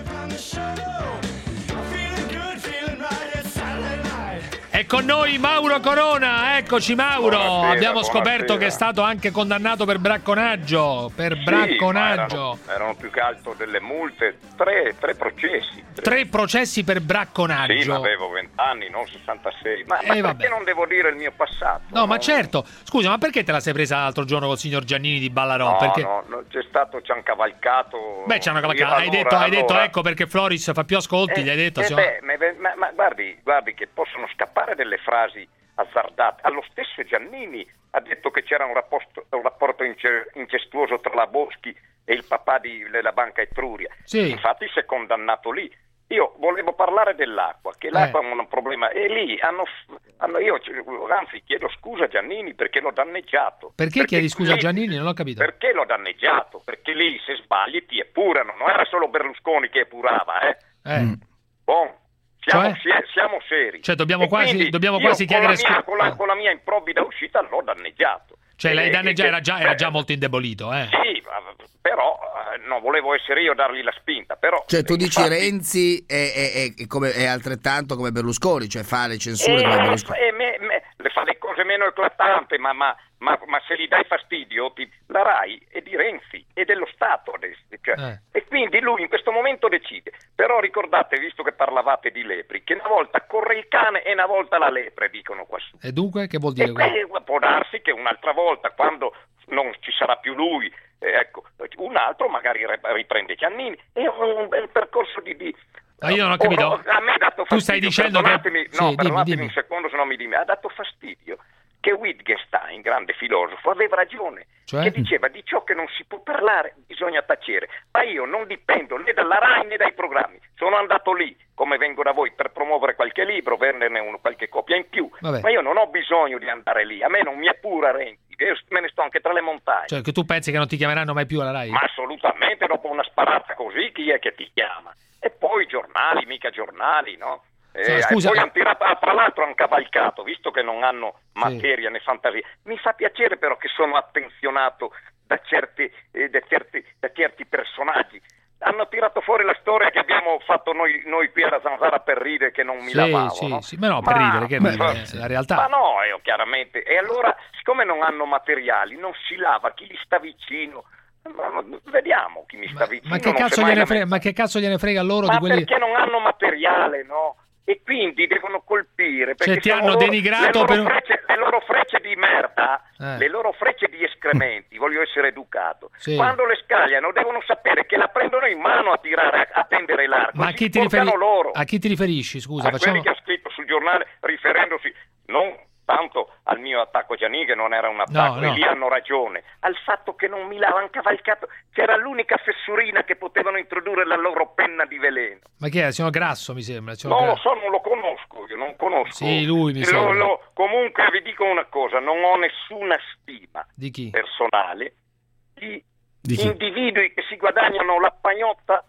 È con noi Mauro Corona, eccoci Mauro. Buonasera, Abbiamo scoperto buonasera. che è stato anche condannato per bracconaggio. Per sì, bracconaggio. Erano, erano più che altro delle multe, tre, tre processi. Tre. tre processi per bracconaggio. Sì, ma avevo vent'anni, non sessantasei. Ma, Eh, ma perché vabbè. non devo dire il mio passato? No, ma certo. Scusa, ma perché te la sei presa l'altro giorno col signor Giannini di Ballarò? No, perché... no, no, c'è stato, ci hanno cavalcato. Beh, ci hanno cavalcato. Io, Hai, allora, detto, hai allora... detto, ecco perché Floris fa più ascolti. Eh, gli hai detto. eh siamo... beh, ma, ma, ma guardi, guardi che possono scappare delle frasi azzardate. Allo stesso Giannini ha detto che c'era un rapporto, un rapporto ince- incestuoso tra la Boschi e il papà di, della Banca Etruria. Sì. Infatti si è condannato lì. Io volevo parlare dell'acqua, che l'acqua eh. è un problema, e lì hanno, hanno io anzi chiedo scusa a Giannini perché l'ho danneggiato. Perché, perché chiedi scusa lì, a Giannini? Non ho capito. Perché l'ho danneggiato? Perché lì se sbagli ti epurano, non era solo Berlusconi che epurava, eh. eh. Mm. Bon. Siamo, Cioè? siamo seri. Cioè dobbiamo e quasi, dobbiamo io quasi con chiedere la, mia, scusa. con, la, con la mia improvvida uscita l'ho danneggiato. Cioè lei E- danneggiato e- era già, era già molto indebolito, eh. Sì, però eh, non volevo essere io a dargli la spinta. Però, Cioè tu dici infatti, Renzi è, è, è, come, è altrettanto come Berlusconi, cioè fa le censure eh, come Berlusconi. eh, me, me, le fa le cose meno eclatanti, ma, ma, ma, ma se gli dai fastidio, ti, la RAI è di Renzi e dello Stato adesso. Cioè, Eh. E quindi lui in questo momento decide. Però ricordate, visto che parlavate di lepri, che una volta corre il cane e una volta la lepre, dicono qua su. E dunque che vuol dire E questo? beh, può darsi che un'altra volta, quando non ci sarà più lui, eh, ecco, un altro magari re- riprende Giannini. È un, è un percorso di... di Ah, io non ho capito. Oh, a me ha dato fastidio, Tu stai dicendo che- perdonatemi, sì, no, dimmi, perdonatemi dimmi. un secondo, se no mi dimmi. Ha dato fastidio che Wittgenstein, grande filosofo, aveva ragione, Cioè? che diceva di ciò che non si può parlare bisogna tacere, ma io non dipendo né dalla RAI né dai programmi, sono andato lì, come vengo da voi, per promuovere qualche libro, venderne uno, qualche copia in più, Vabbè. ma io non ho bisogno di andare lì, a me non mi appura Renzi, io me ne sto anche tra le montagne. Cioè che tu pensi che non ti chiameranno mai più alla RAI? Ma assolutamente, dopo una sparata così chi è che ti chiama? E poi giornali, mica giornali, no? Eh, Cioè, scusa- e poi hanno tirato, ah, tra l'altro hanno cavalcato, visto che non hanno materia né fantasia. Mi fa piacere però che sono attenzionato da certi, eh, da certi, da certi personaggi. Hanno tirato fuori la storia che abbiamo fatto noi, noi qui alla Zanzara per ridere, che non mi Sì, lavavo, sì, no? sì, ma no, per ridere, che ma- ridere, è la realtà. Ma no, io chiaramente. E allora, siccome non hanno materiali, non si lava, chi gli sta vicino... Ma- ma- Vediamo chi mi sta vicino. Ma che, non si è cazzo mai gliene frega, lamentato. ma che cazzo gliene frega loro Ma di quelli... perché non hanno materiale, no? E quindi devono colpire. Perché Cioè, ti sono hanno loro- denigrato le loro, per- frecce, le loro frecce di merda, Eh. le loro frecce di escrementi, voglio essere educato. Sì. Quando le scagliano devono sapere che la prendono in mano a tirare, a, a tendere l'arco. Ma a Si chi, ti portano riferi- loro. a chi ti riferisci, scusa? a Facciamo... quelli che ha scritto sul giornale riferendosi non tanto al mio attacco a Giannini, che non era un attacco, No, no. e lì hanno ragione, al fatto che non mi l'avano cavalcato, c'era l'unica fessurina che potevano introdurre la loro penna di veleno. Ma chi è? Signor Grasso, mi sembra. signor Non lo Grasso. so, non lo conosco, io non conosco. Sì, lui mi Lo- sembra. lo- comunque vi dico una cosa, non ho nessuna stima Di chi? personale di, Di chi? individui che si guadagnano la pagnotta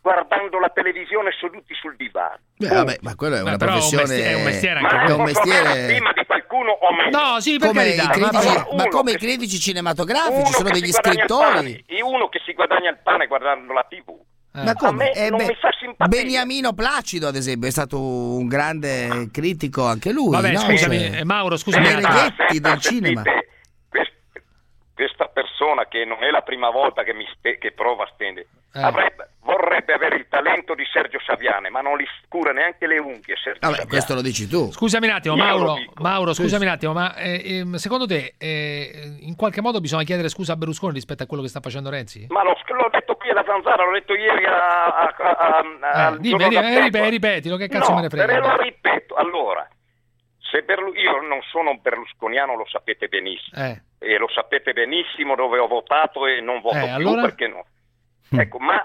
guardando la televisione seduti sul divano. Beh, vabbè, ma quello è una Beh, però professione, è un mestiere, è un mestiere anche Ma è un posso avere mestiere. stima di qualcuno o meno? No, sì, per come carità, i critici, ma- ma, uno come che- i critici cinematografici, Uno ci sono che degli si guadagna il scrittori. pane, e uno che si guadagna il pane guardando la tivù. Ma A come? me Eh, non beh, mi fa simpatia. Beniamino Placido, ad esempio, è stato un grande critico anche lui. Vabbè, no? scusami, Cioè, eh, Mauro, scusami. Senta, un attimo. Meneghetti del cinema. Quest- Questa persona, che non è la prima volta che, mi ste- che prova a stendere, Eh. avrebbe- vorrebbe avere il talento di Sergio Saviane, ma non gli cura neanche le unghie Sergio Vabbè, Saviane. questo lo dici tu. Scusami un attimo, Io lo Mauro, dico. Mauro, Sì, scusami sì. un attimo, ma eh, ehm, secondo te eh, in qualche modo bisogna chiedere scusa a Berlusconi rispetto a quello che sta facendo Renzi? Ma l'ho, l'ho detto qui alla Zanzara, l'ho detto ieri a, a, a, a, Eh, al dimmi, giorno dimmi, da eh, Pasqua. ripeti, ripetilo, che cazzo no, me ne frega? però lo ripeto, allora, se Berlu- io non sono un berlusconiano, lo sapete benissimo, Eh, e lo sapete benissimo dove ho votato e non voto Eh, più, allora? perché no. Ecco, ma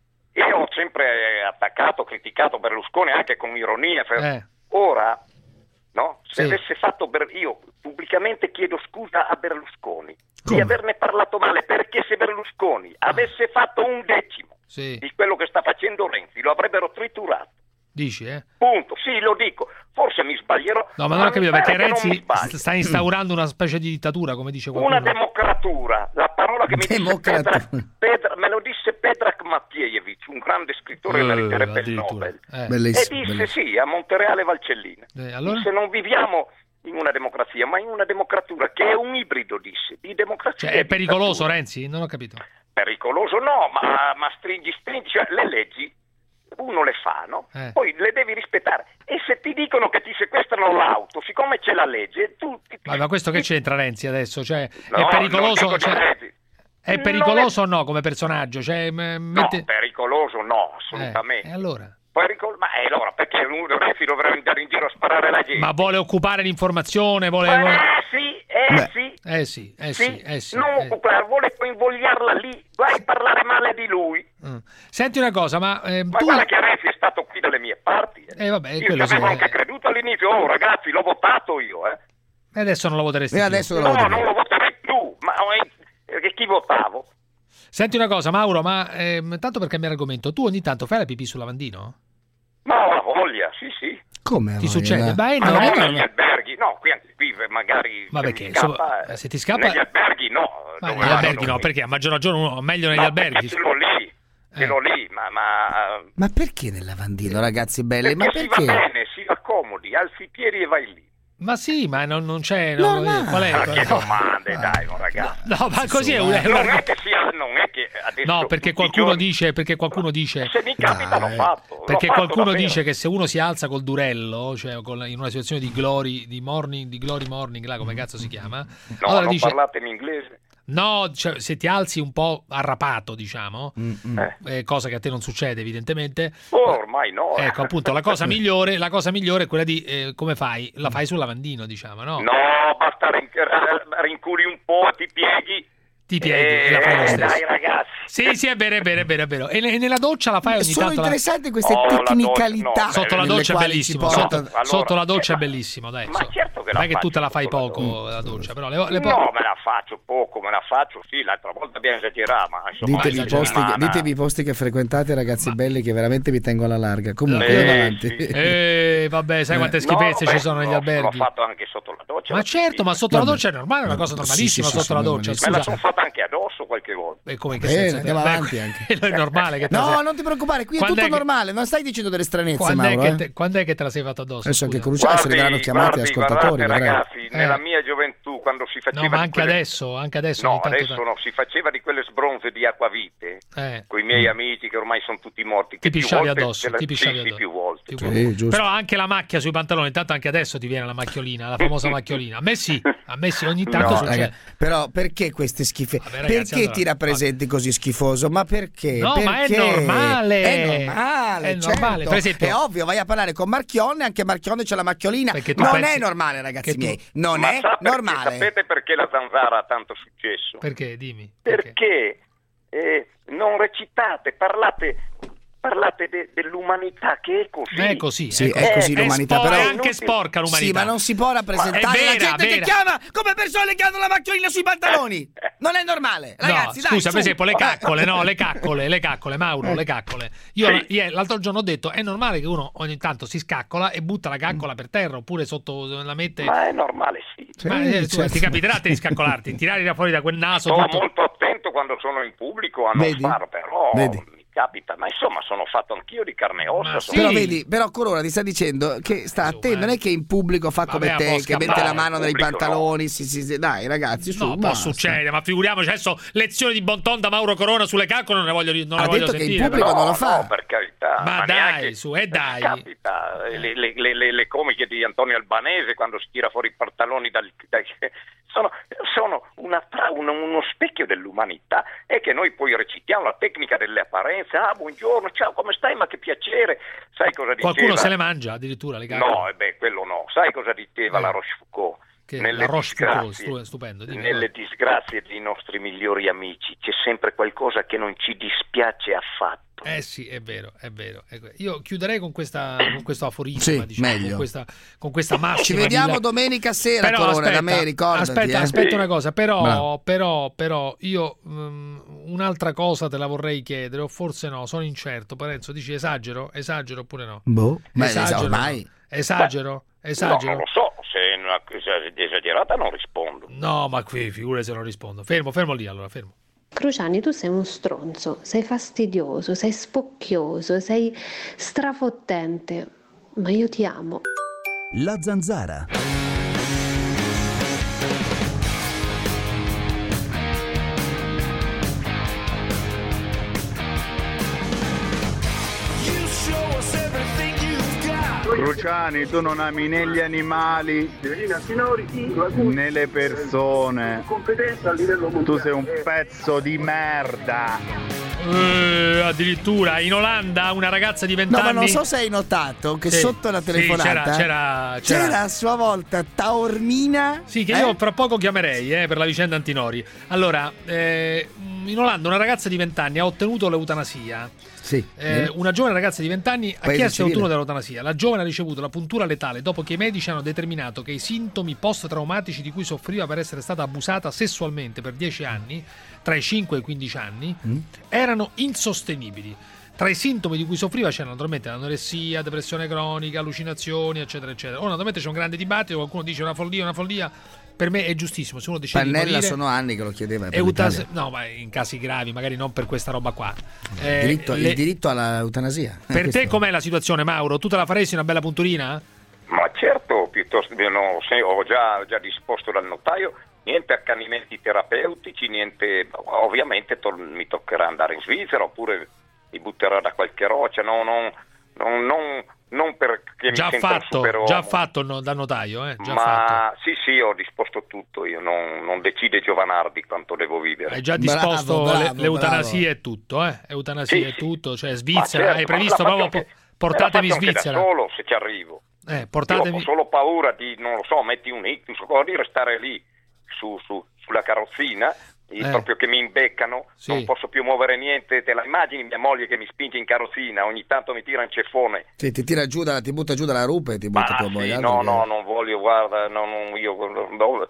io ho sempre attaccato, criticato Berlusconi anche con ironia. Fer- eh. Ora, no? Se Sì. avesse fatto Ber- io pubblicamente chiedo scusa a Berlusconi Come? di averne parlato male, perché se Berlusconi avesse fatto un decimo Sì, di quello che sta facendo Renzi, lo avrebbero triturato. dici, eh? Punto. Sì, lo dico. Forse mi sbaglierò. No, ma non ho mi capito, pare perché che non mi Renzi sbaglio. sta instaurando una specie di dittatura, come dice qualcuno. Una democratura, la parola che mi disse Democratura. Pedra, Pedra- me lo disse Pedrak Matiejevic, un grande scrittore che Eh, meriterebbe il addirittura. Nobel. Eh. E Bellissimo. disse bellissimo. sì, a Montereale Valcellina. Eh, allora? Disse non viviamo in una democrazia, ma in una democratura che è un ibrido, disse, di democrazia. Cioè, e è pericoloso dittatura. Renzi? Non ho capito. Pericoloso no, ma, ma stringi, stringi, cioè le leggi uno le fa, no? Eh. Poi le devi rispettare. E se ti dicono che ti sequestrano l'auto, siccome c'è la legge, tu ti... Ma, ma questo che c'entra Renzi adesso? Cioè, No, è pericoloso? non dico Cioè, niente. è Non pericoloso o no come personaggio? Cioè, m- mette... No, pericoloso no, Eh, assolutamente. e allora? Pericol- ma eh, allora, perché uno Renzi dovrebbe andare in giro a sparare alla gente? Ma vuole occupare l'informazione? Vuole... Eh sì, eh Beh. sì. Eh sì, eh sì, eh sì. non eh. occupare, vuole coinvogliarla lì, vai a parlare male di lui. Mm. Senti una cosa, ma ehm, Ma tu... guarda che Renzi è stato qui dalle mie parti. Eh. Eh vabbè, Io quello ci avevo sì, anche eh. creduto all'inizio, oh ragazzi, l'ho votato io, eh. E adesso non lo voteresti E più. adesso No, lo voto non più. lo voterei più, ma eh, che chi votavo? Senti una cosa, Mauro, ma ehm, tanto per cambiare argomento, tu ogni tanto fai la pipì sul lavandino? No, la voglia, sì, sì. Come? Ti voglia? succede? Beh, Ma no, non no, negli alberghi, no, qui, qui magari Ma se perché, mi scappa, insomma, se ti scappa- negli alberghi no. Ma dove negli vado alberghi no, noi. perché a maggior ragione uno meglio negli No, alberghi. perché ce l'ho lì, ce Eh. l'ho lì, ma, ma Ma perché nel lavandino, ragazzi belli? Ma perché si va perché? bene, si accomodi, alzi i piedi e vai lì. Ma sì, ma non, non c'è... non- Normale. qual è? Ma qual che è? domande, dai, no, ragazzi. No, ma così è un... è Non una- è che sia, non è che adesso No, perché tutti i qualcuno giorni- dice, perché qualcuno dice, Se mi capita l'ho fatto. l'ho perché fatto qualcuno davvero. dice che se uno si alza col durello, cioè con- in una situazione di glory, di morning, di glory morning, là come cazzo si chiama? No, allora non dice, parlate in inglese? no, cioè, se ti alzi un po' arrapato, diciamo, Mm-mm. Eh. eh, cosa che a te non succede evidentemente. Oh, ormai no. Ecco, appunto, la cosa migliore, la cosa migliore è quella di eh, come fai? La fai sul lavandino, diciamo, no? No, basta rin- rincuri un po', ti pieghi. Ti pieghi e la fai lo Eh, stesso. dai, ragazzi. Sì, sì, è vero, è vero, è vero, è vero. E, ne- e nella doccia la fai ogni Sono tanto. la- interessanti queste Oh, la doccia, tecnicalità. no, Sotto la nelle doccia è quali bellissimo. ci porta- Sotto, Allora, sotto la doccia eh, è bellissimo, dai. Ma so- certo che la non è che tu faccio te la fai sotto la poco la doccia, però le, le po- No, me la faccio poco, me la faccio, sì, l'altra volta abbiamo esagerato, ma insomma... Ditevi i una posti, settimana. ditevi i posti che frequentate, ragazzi belli, che veramente vi tengo alla larga. Comunque, Eh, andiamo avanti. sì. Eh, vabbè, sai quante schifezze No, ci beh, sono negli l'ho- alberghi? L'ho fatto anche sotto la doccia. Ma la certo, piscina. ma sotto la Vabbè. doccia è normale, è una cosa normalissima Sì, sì, sotto sì, la doccia. normalissimo. Me la Scusa. sono fatta anche addosso qualche volta. E come che Bene, senso? andiamo Beh, avanti anche. quello è normale che te la No, sei- non ti preoccupare, qui è Quando tutto è che- normale, non stai dicendo delle stranezze, Quando è, Mauro. che eh? te, quando è che te la sei fatta addosso? Adesso anche scusa? Cruciani adesso Guardi, verranno chiamati guardi, ascoltatori, guardate, vedrai. ragazzi, nella mia gioventù, quando si faceva No, ma di anche quelle- adesso, anche adesso. No, ogni tanto- adesso no, si faceva di quelle sbronze di acquavite Eh. con i miei amici che ormai sono tutti morti. Ti che più pisciavi volte addosso, ce la- ti pisciavi sì, sì, addosso. più volte. Più Sì, volte. giusto. Però anche la macchia sui pantaloni, intanto anche adesso ti viene la macchiolina, la famosa macchiolina. A me sì, a me sì, ogni tanto No, succede. raga, però perché queste schife? Vabbè, ragazzi, perché allora, ti rappresenti così schifoso? Ma perché? No, ma è Perché? normale. È normale, È normale. certo. Per esempio- È ovvio, vai a parlare con Marchionne, anche Marchionne c'è la macchiolina. Perché tu Non pensi- è normale, ragazzi che tu- miei. Non Ma è sa perché- normale. Sapete perché la Zanzara ha tanto successo? Perché? Dimmi. Perché eh, non recitate, parlate, parlate de- dell'umanità che è così. È così, Sì, è è così. così È l'umanità, spo- però è anche sporca l'umanità. Sì, ma non si può rappresentare Ma è vera, la gente vera. che chiama come persone che hanno la macchiolina sui pantaloni. Non è normale, ragazzi, no, dai, scusa, su. per esempio le caccole, no, le caccole, le caccole, Mauro, le caccole. Io Sì. ieri- l'altro giorno ho detto, è normale che uno ogni tanto si scaccola e butta la caccola per terra, oppure sotto la mette... Ma è normale, sì. Ma Sì, eh, tu- certo. ti capiterà a te di scaccolarti, tirare fuori da quel naso Sono tutto... molto attento quando sono in pubblico a non Vedi? farlo, però Vedi? mi capita. Ma insomma, sono fatto anch'io di carne e ossa. Ma sono- Però vedi, però Corona ti sta dicendo che sta attento, non è che in pubblico fa come Vabbè, te, può che mette scappare, la mano in nei pubblico pantaloni, sì, sì, sì, dai ragazzi, su, No, può basta. succedere, ma figuriamoci adesso lezioni di bon ton da Mauro Corona sulle caccole non ne voglio, non Ha ne voglio detto che in sentire. pubblico però. non lo fa. No, per carità. Ma dai, neanche- su, e dai. Capita. Le, le- le- le- le comiche di Antonio Albanese quando si tira fuori i pantaloni dal... dai- sono, sono una tra- uno, uno specchio dell'umanità, e che noi poi recitiamo la tecnica delle apparenze. Ah, buongiorno, ciao, come stai? Ma che piacere. Sai cosa diceva? Qualcuno se le mangia addirittura le caccole. No, e beh, quello no. Sai cosa diceva Eh. la Rochefoucauld? Che Nelle la Rochefoucauld, disgrazie- stu- stupendo. dimmi, Nelle vai. disgrazie dei nostri migliori amici c'è sempre qualcosa che non ci dispiace affatto. Eh sì, è vero, è vero. è que- Io chiuderei con, questa, con questo aforisma, Sì, diciamo, meglio. con questa, con questa massima. Ci vediamo di- domenica sera, Però Corona, da aspetta, me, ricordati. aspetta, eh. aspetta una cosa, però, Bravo. però, però io um, un'altra cosa te la vorrei chiedere, o forse no, sono incerto. Parenzo, dici esagero? Esagero oppure no? Boh, ma Esagero, ormai... Esagero? Esagero? No, non lo so, se è una cosa esagerata non rispondo. No, ma qui figure se non rispondo. Fermo, fermo lì allora, fermo. Cruciani, tu sei uno stronzo, sei fastidioso, sei spocchioso, sei strafottente, ma io ti amo. La Zanzara. Cruciani, tu non ami né gli animali né le persone. Tu sei un pezzo di merda. Eh, addirittura in Olanda una ragazza di venti No, ma anni. non so se hai notato che Sì, sotto la sì, telefonata c'era, c'era, c'era- c'era a sua volta Taormina. Sì, che eh? io fra poco chiamerei eh, per la vicenda Antinori. Allora, eh, in Olanda una ragazza di venti anni ha ottenuto l'eutanasia. Sì. Eh, una giovane ragazza di venti anni ha Paese chiesto civile. l'autunno dell'eutanasia. La giovane ha ricevuto la puntura letale dopo che i medici hanno determinato che i sintomi post-traumatici di cui soffriva per essere stata abusata sessualmente per dieci anni, tra i cinque e i quindici anni, Mm. erano insostenibili. Tra i sintomi di cui soffriva c'erano naturalmente l'anoressia, depressione cronica, allucinazioni, eccetera, eccetera. Ora naturalmente c'è un grande dibattito, qualcuno dice una follia, una follia. Per me è giustissimo, se uno decide di Pannella morire, sono anni che lo chiedeva per eutas- l'Italia. no, ma in casi gravi, magari non per questa roba qua. Il Eh, diritto, le- il diritto all'eutanasia. Eh, per questo- te com'è la situazione, Mauro? Tu te la faresti una bella punturina? Ma certo, piuttosto no, se- ho già, ho già disposto dal notaio, niente accanimenti terapeutici, niente, ovviamente to- mi toccherà andare in Svizzera oppure mi butterà da qualche roccia, no, no, non, non, non perché Già mi sento un fatto, superuomo. già fatto no, dal notaio, eh? Già Ma fatto. sì, sì, ho disposto tutto, io non, non decide Giovanardi quanto devo vivere. Hai già disposto Bravo, le- bravo, l'eutanasia e tutto, eh? Eutanasia Sì, e sì. tutto, cioè Ma Svizzera, certo, hai ma previsto la faccio proprio anche- po- portatemi la faccio in anche Svizzera. da solo se ci arrivo. Eh, Io portatemi ho solo paura di, non lo so, metti un ictus o di restare lì su, su- sulla carrozzina, e Eh. proprio che mi imbeccano, Sì. non posso più muovere niente. Te la immagini mia moglie che mi spinge in carrozzina, ogni tanto mi tira un ceffone. Sì, ti tira giù, da, ti butta giù dalla rupe e ti butta Ma tua sì, moglie. no, altro no, che- non voglio, guarda, no, no, io no,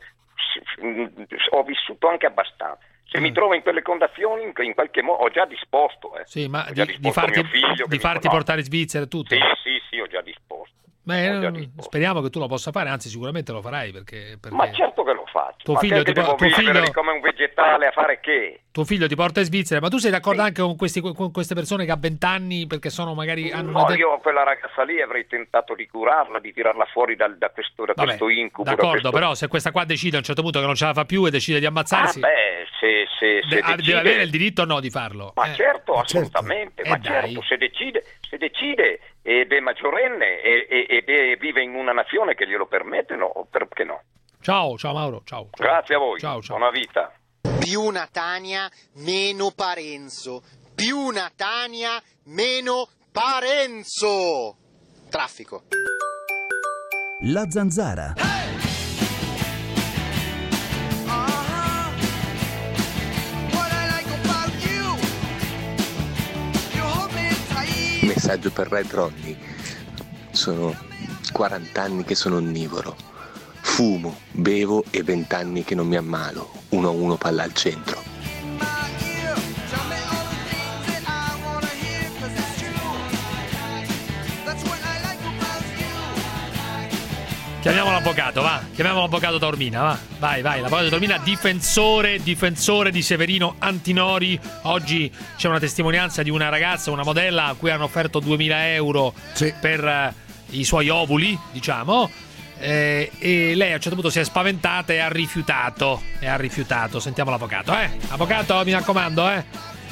ho vissuto anche abbastanza. Se mi trovo in quelle condizioni, in, in qualche modo ho già disposto. Eh. Sì, ma Ho già di, di disposto farti, mio figlio che di mi farti conosce. portare in Svizzera e tutto. Sì, sì, sì, ho già disposto. Beh, ho già eh, disposto. speriamo che tu lo possa fare, anzi sicuramente lo farai perché, perché Ma certo che lo faccio. tuo ma figlio che ti devo po- tuo vivere figlio- come un vegetale a fare che? tuo figlio ti porta in Svizzera, ma tu sei d'accordo anche con, questi, con queste persone che a venti anni perché sono magari hanno No, una de- io quella ragazza lì avrei tentato di curarla, di tirarla fuori dal- da questo, da Vabbè, questo incubo. da d'accordo, questo... però se questa qua decide a un certo punto che non ce la fa più e decide di Ah, ammazzarsi, beh, se, se, se de- ha- decide... deve avere il diritto o no di farlo. Ma Eh, certo, eh, certo. assolutamente, Eh, ma dai. certo, se decide, se decide ed è maggiorenne e, e- ed è, vive in una nazione che glielo permette, no, perché no? Ciao, ciao Mauro, ciao. ciao. Grazie a voi, Ciao, ciao. buona vita. Più Natania, meno Parenzo. Più Natania, meno Parenzo. Traffico. La Zanzara. Messaggio per Red Ronnie. Sono quaranta anni che sono onnivoro. Fumo, bevo e vent'anni che non mi ammalo. Uno a uno palla al centro. Chiamiamo l'avvocato, va. Chiamiamo l'avvocato Taormina, va. Vai, vai. L'avvocato Taormina, difensore, difensore di Severino Antinori. Oggi c'è una testimonianza di una ragazza, una modella, a cui hanno offerto duemila euro sì. per uh, i suoi ovuli, diciamo. Eh, e lei a un certo punto si è spaventata e ha rifiutato. E ha rifiutato. Sentiamo l'avvocato, eh. Avvocato, mi raccomando, eh.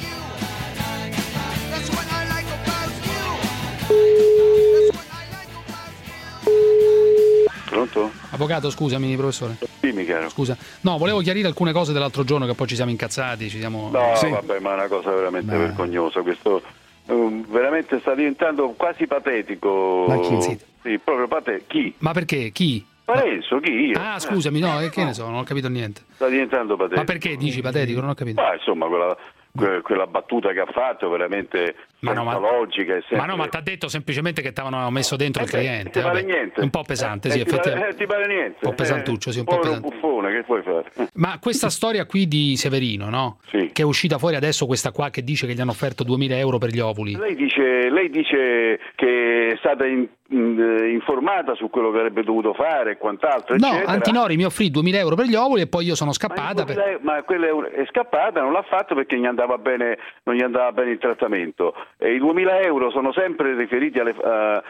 Pronto? Avvocato, scusami, professore. Dimmi, caro. Scusa. No, volevo chiarire alcune cose dell'altro giorno che poi ci siamo incazzati, ci siamo... No, sì. vabbè, ma è una cosa veramente Beh. vergognosa. Questo um, veramente sta diventando quasi patetico. Ma chi? Sì. Sì, proprio patetico. Chi? Ma perché? Chi? Parenzo, chi? Io. Ah, scusami, no, eh, che ne so, non ho capito niente. Sta diventando patetico. Ma perché dici patetico? Non ho capito. Ma insomma, quella... Que- quella battuta che ha fatto veramente ma no, ma, logica e sempre... ma no, ma ti ha detto semplicemente che ti avevano messo dentro eh il cliente. Ti pare niente. Un po' pesante, eh, sì, eh, effettivamente. Eh, ti pare niente. Un po' pesantuccio, sì, un po' pesante. Buffone, che puoi fare? Ma questa storia qui di Severino, no? Sì. Che è uscita fuori adesso, questa qua che dice che gli hanno offerto duemila euro per gli ovuli. Lei dice, lei dice che è stata in, in, informata su quello che avrebbe dovuto fare e quant'altro, no, eccetera. Antinori mi offrì duemila euro per gli ovuli e poi io sono scappata. Ma, per... ma quella è scappata, non l'ha fatto perché gli andava bene, non gli andava bene il trattamento. E i duemila euro sono sempre riferiti alle, uh,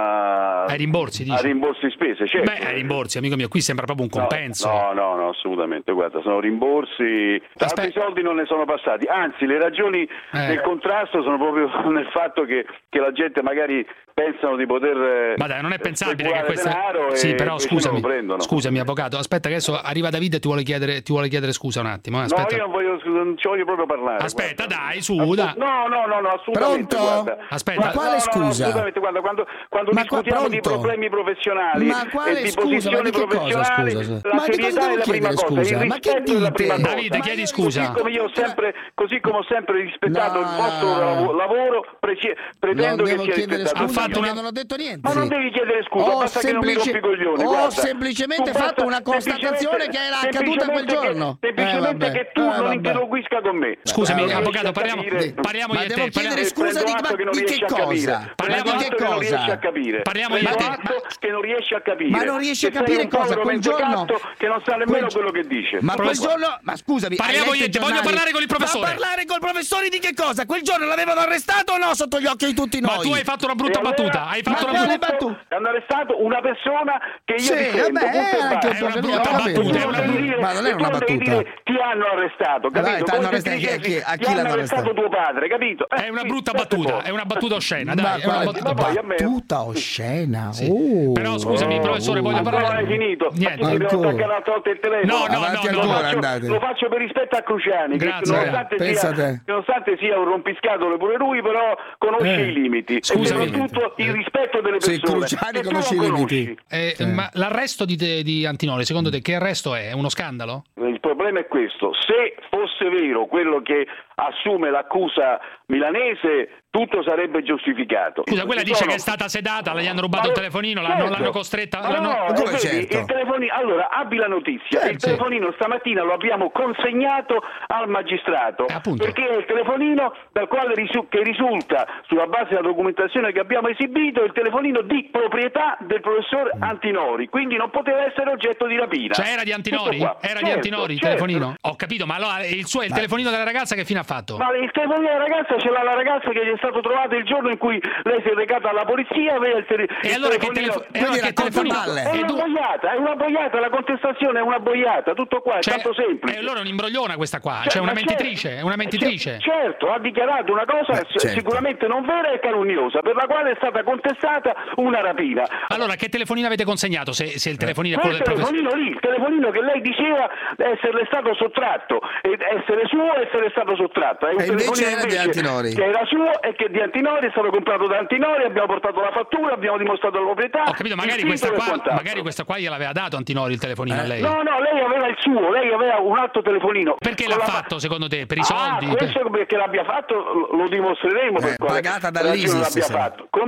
a, ai rimborsi, dici? A rimborsi spese, certo. Beh, ai rimborsi, amico mio, qui sembra proprio un compenso. No, no, no, assolutamente. Guarda, sono rimborsi. Aspetta. Altri soldi non ne sono passati. Anzi, le ragioni eh. del contrasto sono proprio nel fatto che, che la gente magari pensano di poter. Ma dai, non è pensabile che questa. Sì, e però scusami. Lo scusami, avvocato. Aspetta, che adesso arriva David e ti vuole chiedere, ti vuole chiedere scusa un attimo. Eh. No, io non voglio, non ci voglio proprio parlare. Aspetta, guarda. dai, su, dai. No, no, no, no, assolutamente. Pronto? Guarda. Aspetta, ma quale no, scusa? No, assolutamente, guarda, quando, quando ma discutiamo qua, di problemi professionali ma quale e di scusa? posizioni Ma di che professionali, cosa, scusa? la Ma di serietà cosa è la prima chiedere cosa, scusa? il Ma che rispetto è la prima dite? cosa. David, chiedi scusa. Così come io ho sempre, così come ho sempre rispettato no, il vostro no, no. lavoro, preci- pretendo non che devo sia chiedere rispettato. scusa perché una... non ho detto niente. Ma non devi chiedere scusa, ho basta semplice... che non mi rompi i coglioni. Ho guarda. semplicemente Tu fatto basta, una constatazione che era accaduta quel giorno. Che, semplicemente eh, che tu eh, non interloquisca con me. Scusami, eh, avvocato, parliamo, parliamo ma io e devo te. chiedere Parliamo... scusa di, ma, che non di che riesci a cosa? capire. Parliamo ma di che cosa? Non riesci a capire. Parliamo io e Prendo te. atto che non riesci a capire. Ma non riesci a Che capire sei un cosa? povero Quel giorno che non sa nemmeno quel... quello che dice. Ma quel giorno, ma scusami, parliamo io e te, voglio parlare con il professore. Ma parlare col professore di che cosa? Quel giorno l'avevano arrestato o no sotto gli occhi di tutti noi? Ma tu hai fatto una brutta allora, battuta. Hai fatto ma una brutta battuta. Hanno arrestato una persona che io sì, difendo. vabbè, Punto e anche basta. È una brutta battuta, è una brutta... Ma non è una battuta. Ti hanno arrestato, capito? Dai, t'hanno arrestato, chi- chi- a chi ti hanno l'hanno arrestato arrestato? tuo padre, capito? È una brutta battuta, è una battuta oscena, dai, è una battuta. battuta oscena. Sì. Oh. Però scusami, professore, voglio Ancora parlare. non hai finito? Niente. Ma ti devo Ancora. attaccare l'altra volta il telefono? No, no, Avanti no, no, ancora, lo, faccio, andate. lo faccio per rispetto a Cruciani, Grazie. che nonostante Pensa sia, te. nonostante sia un rompiscatole pure lui, però conosce Eh. i limiti. Scusami. E soprattutto il rispetto delle Sì, persone. Cruciani che tu conosce i non limiti. conosci. Eh, Sì. Ma l'arresto di, te- di Antinori, secondo te che arresto è? È uno scandalo? Il problema è questo: se fosse vero quello che assume l'accusa milanese, tutto sarebbe giustificato. Scusa, quella Ci dice sono- che è stata sedata, le hanno rubato Ma- il telefonino, l'hanno, certo. l'hanno costretta. Ma l'hanno... no, Come vedi, certo? il telefonino, allora abbi la notizia, Certo, il sì. telefonino stamattina lo abbiamo consegnato al magistrato, Eh, appunto. perché è il telefonino dal quale risu- che risulta sulla base della documentazione che abbiamo esibito il telefonino di proprietà del professor Antinori, quindi non poteva essere oggetto di rapina. Cioè era di Antinori? Tutto qua. Era di Certo, Antinori il certo. telefonino? Ho capito, ma allora il suo è il telefonino della ragazza che fine ha fatto? Ma il telefonino della ragazza ce l'ha la ragazza che gli è stato trovato il giorno in cui lei si è recata alla polizia, aveva il, tele- E il allora che telefonino. telefo- e allora che racconta telefonino? balle. È E una tu- boiata, è una boiata, la contestazione è una boiata, tutto qua, è Cioè, tanto semplice. E allora è un'imbrogliona questa qua, Cioè, cioè una ma mentitrice, certo, è una mentitrice. cer- Certo, ha dichiarato una cosa Beh, s- certo. sicuramente non vera e calunnosa, per la quale è stata contestata una rapina. Allora che telefonino avete consegnato se, se il telefonino è Quel quello del professore? telefonino lì, il telefonino che lei diceva esserle stato sottratto, ed essere suo e essere stato sottratto. È un E invece telefonino era di invece Antinori. che era suo e che di Antinori è stato comprato da Antinori, abbiamo portato la fattura, abbiamo dimostrato la proprietà. Ho capito, magari il questa titolo e qua, quant'altro. magari questa qua gliel'aveva dato Antinori il telefonino a lei. No, no, lei aveva il suo, lei aveva un altro telefonino. Perché Con l'ha la- fatto secondo te? Per i Ah, soldi? questo perché l'abbia fatto lo- lo dimostreremo per Eh, quale pagata ragione dall'ISIS, l'abbia sarà. fatto. Come?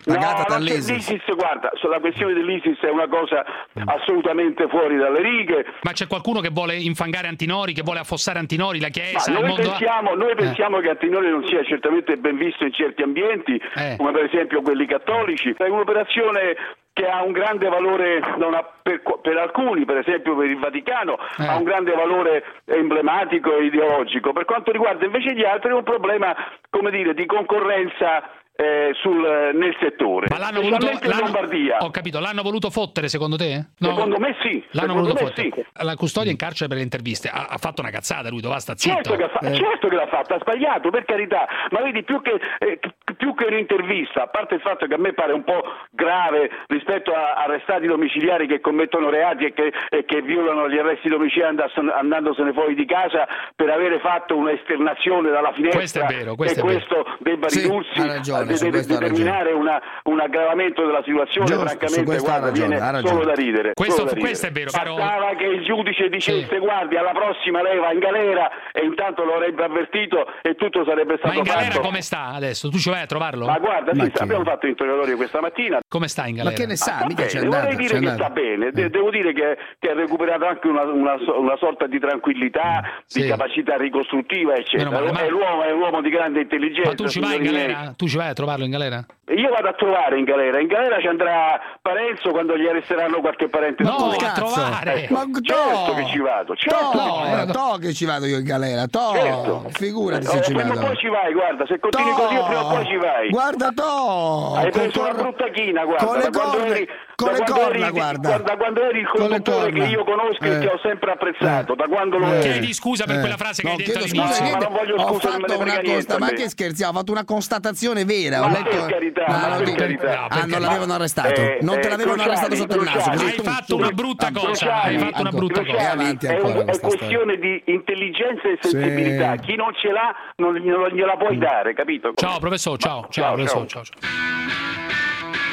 pagata no, dall'ISIS. l'ISIS, guarda, sulla questione dell'ISIS è una cosa assolutamente fuori dalle righe. Ma c'è qualcuno che vuole infangare Antinori, che vuole affossare Antinori, la Chiesa, Ma il noi mondo... pensiamo, noi Eh. pensiamo che Antinori non sia certamente ben visto in certi ambienti, Eh. come per esempio quelli cattolici. È un'operazione che ha un grande valore non ha- per, per alcuni, per esempio per il Vaticano, Eh. ha un grande valore emblematico e ideologico. Per quanto riguarda invece gli altri è un problema, come dire, di concorrenza eh, sul, nel settore. Ma l'hanno voluto, Specialmente in l'hanno- Lombardia. ho capito, l'hanno voluto fottere secondo te? No. Secondo me sì. L'hanno Secondo voluto me fottere. sì. La custodia in carcere per le interviste ha, ha fatto una cazzata, lui doveva sta zitto. Certo che, ha fa- Eh. certo che l'ha fatta, ha sbagliato, per carità, ma vedi più che, eh, più che un'intervista, a parte il fatto che a me pare un po' grave rispetto a arrestati domiciliari che commettono reati e che, e che violano gli arresti domiciliari andas- andandosene fuori di casa per avere fatto un'esternazione dalla finestra. Questo è vero, questo e è vero. questo debba Sì, ridursi ha ragione, a su de- questo ha determinare una- un aggravamento della situazione, Giusto, su francamente questo ha guarda, ragione, viene ha ragione. solo da ridere. Questo- solo da ridere. questo è vero, però- Bastava che il giudice dicesse guardi alla prossima lei va in galera e intanto lo avrebbe avvertito e tutto sarebbe stato Ma in galera fatto. come sta adesso? Tu ci vai a trovarlo? Ma guarda, Ma sì, chi? abbiamo fatto l'interrogatorio questa mattina. Come sta in galera? Ma che ne sa? Sta Mica c'è bene, andato. vorrei dire c'è che andato. sta bene, De- devo dire che, che ha recuperato anche una, una, una sorta di tranquillità, Sì. di capacità ricostruttiva, eccetera. Meno male, ma- È, l'uomo, è un uomo di grande intelligenza. Ma tu ci vai in signori miei. galera? Tu ci vai a trovarlo in galera? Io vado a trovare in galera, in galera ci andrà Parenzo quando gli arresteranno qualche parente No, suo. a Cazzo. trovare! Ma Certo no! che ci vado, certo To, che ci eh, vado. to che ci vado io in galera, to, Certo. figurati Eh, se ci prima o vado. poi ci vai, guarda, se continui così prima o poi ci vai. Guarda to! Hai Con preso una cor- brutta china, guarda, con le da quando corna- eri, con da le quando corna, eri- guarda. da quando eri il Con le conduttore che corna. io conosco e Eh. che ho sempre apprezzato, Eh. da quando lo Eh. eri. Chiedi scusa per Eh. quella frase che No, hai detto chiedo scusa, all'inizio. No, ma niente. non voglio ho scuse, non me fatto ne una frega niente consta- a ma me. che scherziamo, ho fatto una constatazione vera. Ma ho per letto carità, No, ma no, per dico- carità. Ah, non Perché- l'avevano arrestato. Eh, non te eh, l'avevano Cruciani, arrestato sotto il naso. Cruciani. così Hai tu- fatto tu- una brutta ah, cosa, Cruciani, hai fatto una ancora. brutta Cruciani, cosa. Vai avanti è, ancora un- è questa questione di intelligenza e sensibilità. Sì. Chi non ce l'ha non glielo- gliela puoi dare, capito? Ciao professore, ciao, ciao, Ciao, professore, ciao. ciao, ciao.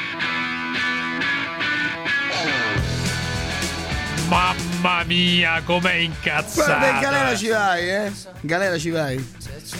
Mamma mia, com'è incazzato. Guarda, in galera ci vai, eh? In galera ci vai.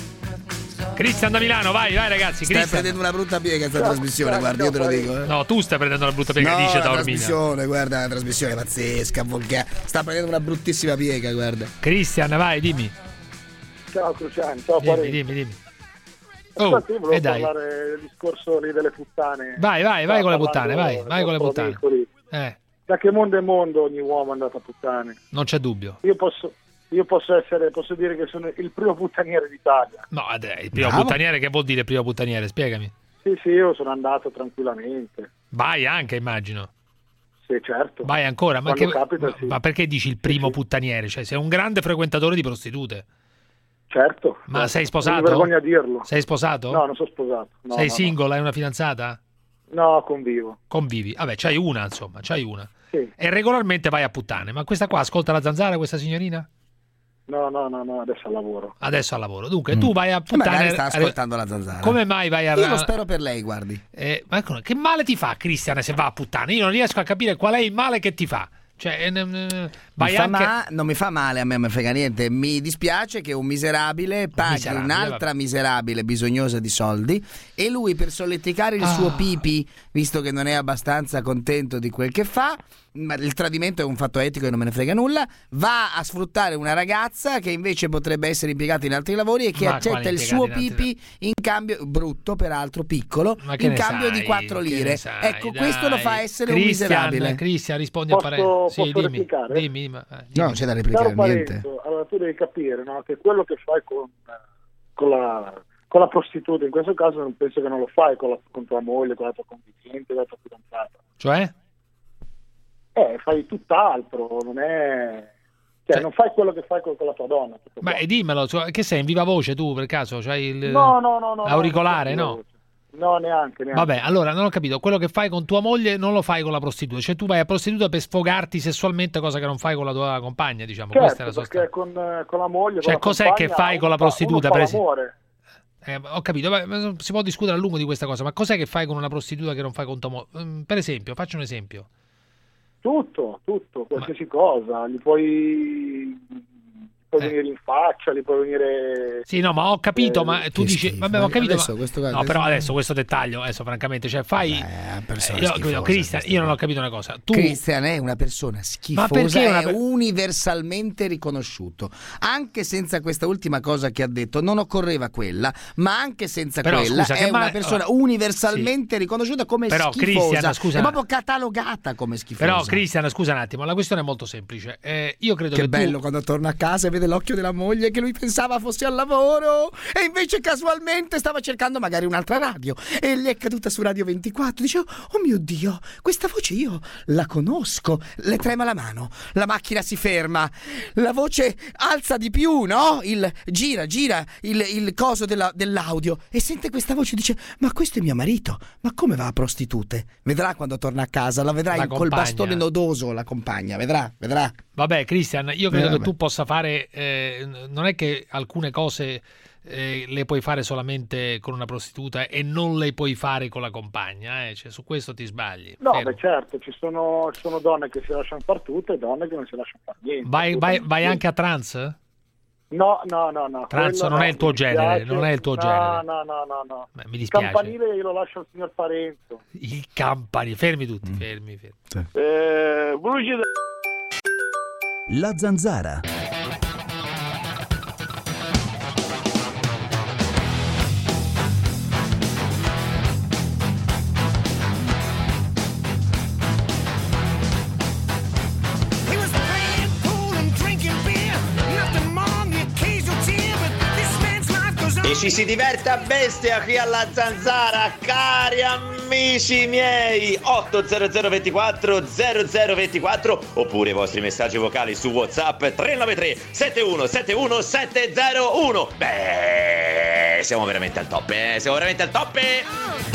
Cristian da Milano, vai, vai ragazzi. Stai Cristian. prendendo una brutta piega questa trasmissione, guarda, io te lo dico, eh. No, tu stai prendendo la brutta piega, No, dice la Taormina. trasmissione, guarda, la trasmissione è pazzesca, volgare. Sta prendendo una bruttissima piega, guarda. Cristian, vai, dimmi. Ciao Cruciani, ciao Dimmi, Parenti. dimmi, dimmi. Oh, Oh, volevo e dai. parlare del discorso lì delle puttane. Vai, vai, vai Stava con le puttane, vai, parlando vai con le del puttane. nostro amico lì. Eh, Da che mondo è mondo ogni uomo è andato a puttane. non c'è dubbio. Io posso, io posso essere, posso dire che sono il primo puttaniere d'Italia. No, eh, il primo Bravo. puttaniere, che vuol dire primo puttaniere? Spiegami. Sì, sì, io sono andato tranquillamente. Vai anche, immagino. Sì, certo. Vai ancora, ma, Quando che- capita, ma- sì. ma perché dici il primo puttaniere? Cioè, sei un grande frequentatore di prostitute. Certo. Ma certo. sei sposato? Non mi vergogno a dirlo. Sei sposato? No, non sono sposato. No, sei no, single? Hai una fidanzata? No, no convivo. Convivi? Vabbè, c'hai una, insomma, c'hai una. Sì. E regolarmente vai a puttane. Ma questa qua ascolta la zanzara, questa signorina? No, no, no, no, adesso al lavoro. Adesso al lavoro. Dunque, tu vai a puttane. Magari sta ascoltando la zanzara. Come mai vai a... Io lo spero per lei, guardi. Eh, ma ecco, che male ti fa, Cristian, se va a puttane? Io non riesco a capire qual è il male che ti fa. Cioè, eh, eh, vai Mi fa anche... ma- non mi fa male, a me non mi frega niente. Mi dispiace che un miserabile paghi miserabile, un'altra vabbè. miserabile bisognosa di soldi e lui, per solleticare il Ah. suo pipi, visto che non è abbastanza contento di quel che fa, ma il tradimento è un fatto etico e non me ne frega nulla, va a sfruttare una ragazza che invece potrebbe essere impiegata in altri lavori e che Ma accetta quali il suo impiegati in altri pipi in cambio, brutto peraltro, piccolo, Ma che in ne cambio sai? di quattro Che lire. ne sai? Ecco, questo lo Dai. fa essere un Cristian, miserabile. Cristian, rispondi Posso- a Parenzo. Sì, posso dimmi, replicare? dimmi, dimmi, eh, dimmi. No, non c'è da replicare Caro niente. Parenzo, allora tu devi capire, no, che quello che fai con, con, la, con la prostituta, in questo caso non penso che non lo fai con, la, con tua moglie, con la tua convivente, con la tua fidanzata. Cioè? Eh, fai tutt'altro, non è... Cioè, Cioè- non fai quello che fai con, con la tua donna. tutto Ma qua. e dimmelo, cioè, che sei in viva voce tu per caso? C'hai il No, no, no, no. auricolare, no? no? No, neanche, neanche. Vabbè, allora non ho capito, quello che fai con tua moglie non lo fai con la prostituta, cioè tu vai a prostituta per sfogarti sessualmente, cosa che non fai con la tua compagna, diciamo, Certo, questa è la sostanza. perché con, eh, con la moglie, Cioè, con la cos'è che compagna, fai con la uno fa- prostituta, uno fa per esempio? l'amore. Eh, ho capito, ma- ma si può discutere a lungo di questa cosa, ma cos'è che fai con una prostituta che non fai con tua moglie? Mm, Per esempio, faccio un esempio. Tutto, tutto, qualsiasi cosa, gli puoi, puoi venire in faccia, li puoi venire... Sì, no, ma ho capito, eh, ma tu dici... schifo. Vabbè, ho capito, Adesso ma... questo- No, adesso- però adesso questo dettaglio, adesso francamente, cioè fai... persona Eh, io, schifosa, Cristian, io non ho capito una cosa. Tu... Cristian è una persona schifosa, perché una è per- universalmente riconosciuto. Anche senza questa ultima cosa che ha detto, non occorreva quella, ma anche senza Però, quella scusa, è che una ma- persona oh, universalmente riconosciuta come Però, schifosa. Cristian, scusa- È proprio catalogata come schifosa. Però, Cristian, scusa un attimo, la questione è molto semplice. Eh, io credo Che che bello tu... quando torna a casa e vede l'occhio della moglie che lui pensava fosse al lavoro e invece casualmente stava cercando magari un'altra radio e gli è caduta su Radio ventiquattro. Dice: oh mio Dio, questa voce io la conosco. Le trema la mano, la macchina si ferma, la voce alza di più, no? Il gira, gira il, il coso della- dell'audio e sente questa voce e dice: ma questo è mio marito, ma come va a prostitute? Vedrà quando torna a casa, la vedrà La in- col compagna. bastone nodoso, la compagna, vedrà, vedrà. Vabbè, Cristian, io credo Eh, che vabbè. tu possa fare... eh, non è che alcune cose eh, le puoi fare solamente con una prostituta e non le puoi fare con la compagna, eh? Cioè, su questo ti sbagli. No, Fermo. beh certo, ci sono, ci sono donne che si lasciano far tutto e donne che non si lasciano far niente. Vai, vai, vai anche a trans? No, no, no, no. Trans quello non no, è il tuo mi genere, dispiace. non è il tuo no, genere. No, no, no, no. Beh, mi dispiace. Campanile io lo lascio al signor Parenzo. I campani, fermi Mm. tutti, fermi, fermi. Eh, voce da- La Zanzara. E ci si diverte a bestia qui alla Zanzara, cari amici miei. Ottocento ventiquattro zero zero ventiquattro oppure i vostri messaggi vocali su WhatsApp tre nove tre sette uno sette uno sette zero uno. Beh, siamo veramente al top, eh? Siamo veramente al top. eh?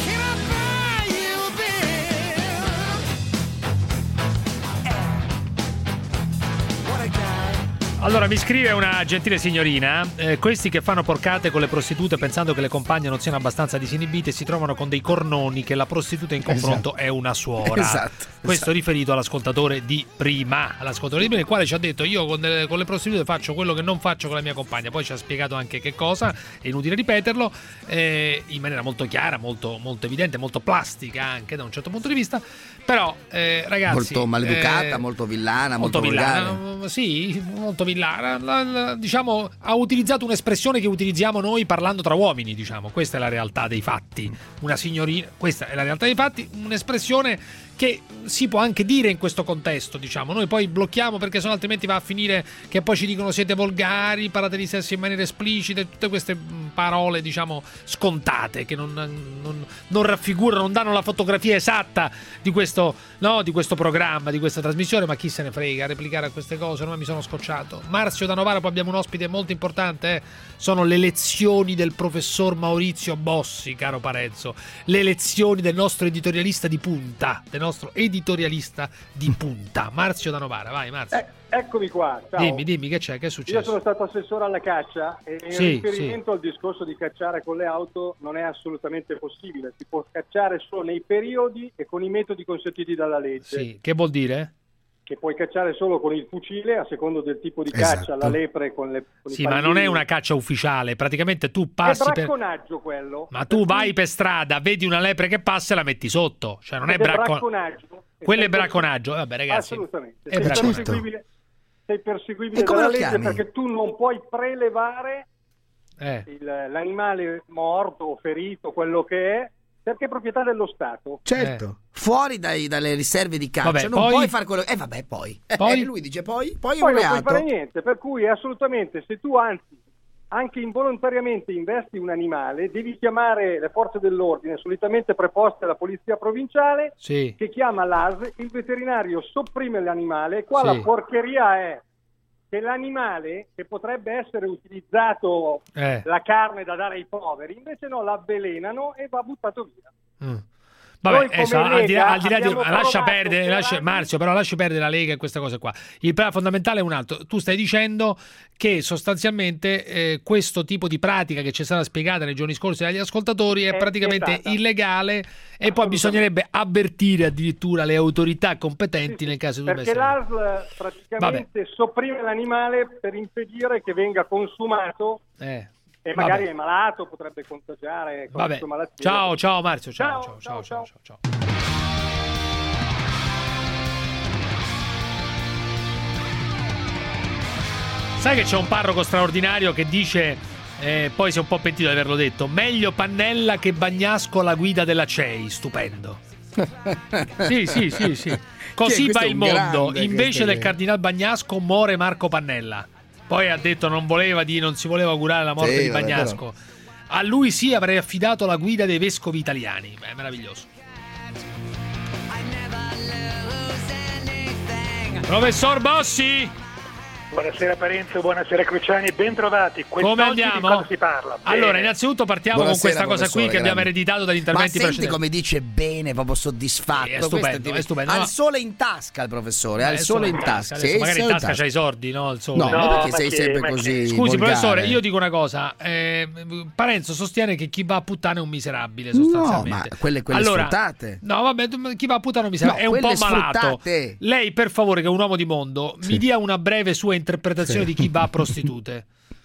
Allora, mi scrive una gentile signorina, eh, questi che fanno porcate con le prostitute pensando che le compagne non siano abbastanza disinibite si trovano con dei cornoni che la prostituta in confronto Esatto. è una suora. Esatto, Questo esatto. riferito all'ascoltatore di prima, all'ascoltatore di prima, il quale ci ha detto: io con, le- con le prostitute faccio quello che non faccio con la mia compagna. Poi ci ha spiegato anche che cosa, è inutile ripeterlo, eh, in maniera molto chiara, molto, molto evidente, molto plastica anche da un certo punto di vista. Però, eh, ragazzi, Molto maleducata, eh, molto villana, molto, villana, volgare. sì, molto villana. La- la- diciamo, ha utilizzato un'espressione che utilizziamo noi parlando tra uomini, diciamo. Questa è la realtà dei fatti. Una signorina, questa è la realtà dei fatti, un'espressione che si può anche dire in questo contesto, diciamo. Noi poi blocchiamo perché sennò altrimenti va a finire che poi ci dicono siete volgari, parlate di sesso in maniera esplicita, tutte queste mh, parole, diciamo, scontate che non, non, non raffigurano, non danno la fotografia esatta di questo, no, di questo programma, di questa trasmissione, ma chi se ne frega a replicare a queste cose. Ormai mi sono scocciato. Marzio da Novara, poi abbiamo un ospite molto importante, eh. Sono le lezioni del professor Maurizio Bossi, caro Parenzo, le lezioni del nostro editorialista di punta, del nostro editorialista di punta, Marzio da Novara. Vai Marzio. Eh, eccomi qua, ciao. Dimmi, dimmi che c'è, che è Io successo? sono stato assessore alla caccia e in Sì, riferimento al discorso di cacciare con le auto non è assolutamente possibile. Si può cacciare solo nei periodi e con i metodi consentiti dalla legge. Sì, che vuol dire? Che puoi cacciare solo con il fucile a secondo del tipo di Esatto. caccia, la lepre con le con i Sì, ma non è pallini. una caccia ufficiale, praticamente tu È passi per... bracconaggio quello. Ma tu vai per strada, vedi una lepre che passa e la metti sotto, cioè non è Ed è bracco... bracconaggio. Quello è Sei bracconaggio, vabbè ragazzi. Assolutamente. È Sei bracconaggio. perseguibile, sei perseguibile E come dalla lo legge chiami? perché tu non puoi prelevare Eh. il- l'animale morto o ferito, quello che è, perché è proprietà dello Stato. Certo, fuori dai- dalle riserve di caccia, Vabbè, non poi- puoi fare quello. Eh, vabbè, poi. Poi? Eh, lui dice poi, poi è Poi un non puoi reato. fare niente, per cui assolutamente se tu anzi anche involontariamente investi un animale, devi chiamare le forze dell'ordine, solitamente preposte alla polizia provinciale, Sì. che chiama l'A S, il veterinario sopprime l'animale e qua Sì. la porcheria è che l'animale che potrebbe essere utilizzato Eh. la carne da dare ai poveri, invece no, la avvelenano e va buttato via. Mm. Vabbè, Noi come adesso, al di là, al di là di, abbiamo lascia provato perdere, per lascia, anni- Marzio, però lascia perdere la Lega e queste cose qua. Il problema fondamentale è un altro. Tu stai dicendo che sostanzialmente eh, questo tipo di pratica che ci è stata spiegata nei giorni scorsi dagli ascoltatori è, È praticamente vietata. illegale e poi bisognerebbe avvertire addirittura le autorità competenti nel caso di Perché l'A S L praticamente sopprime l'animale per impedire che venga consumato Eh. e magari Vabbè. è malato, potrebbe contagiare con le Vabbè. sue malattie. Ciao, ciao Marzio, ciao, Ciao, ciao, ciao, ciao, ciao, ciao. Sai che c'è un parroco straordinario che dice, eh, poi si è un po' pentito di averlo detto, meglio Pannella che Bagnasco alla guida della C E I, stupendo. Sì, sì, sì, sì. Così Chi è? va Questo è il un mondo. grande, Invece questo del è- cardinal Bagnasco muore Marco Pannella. Poi ha detto non voleva di, non si voleva augurare la morte Sì, di vabbè, Bagnasco. A lui sì avrei affidato la guida dei vescovi italiani. È meraviglioso. Professor Bossi, Buonasera Parenzo, buonasera Cruciani, ben trovati. come Quest'oggi andiamo? Di cosa si parla? Allora, Bene. innanzitutto partiamo Buonasera, con questa cosa qui professore, che abbiamo grande. ereditato dagli Ma interventi senti precedenti. come dice bene, proprio soddisfatto. Sì, è Questo stupendo, tipo- è stupendo. Ha No. il sole in tasca il professore, ha il Eh, sole in insomma, tasca. adesso Sì, magari il in sole tasca c'hai i sordi, no? Il sole. No, No, ma perché ma sei che- sempre ma che- così Scusi, volgare? professore, io dico una cosa. Eh, Parenzo sostiene che chi va a puttane è un miserabile, No, sostanzialmente. ma quelle, quelle allora, sfruttate. No, vabbè, tu- chi va a puttane è un miserabile. No, è un po' quelle malato. sfruttate. Lei, per favore, che è un uomo di mondo, mi dia una breve sua interpretazione Sì. di chi va a prostitute.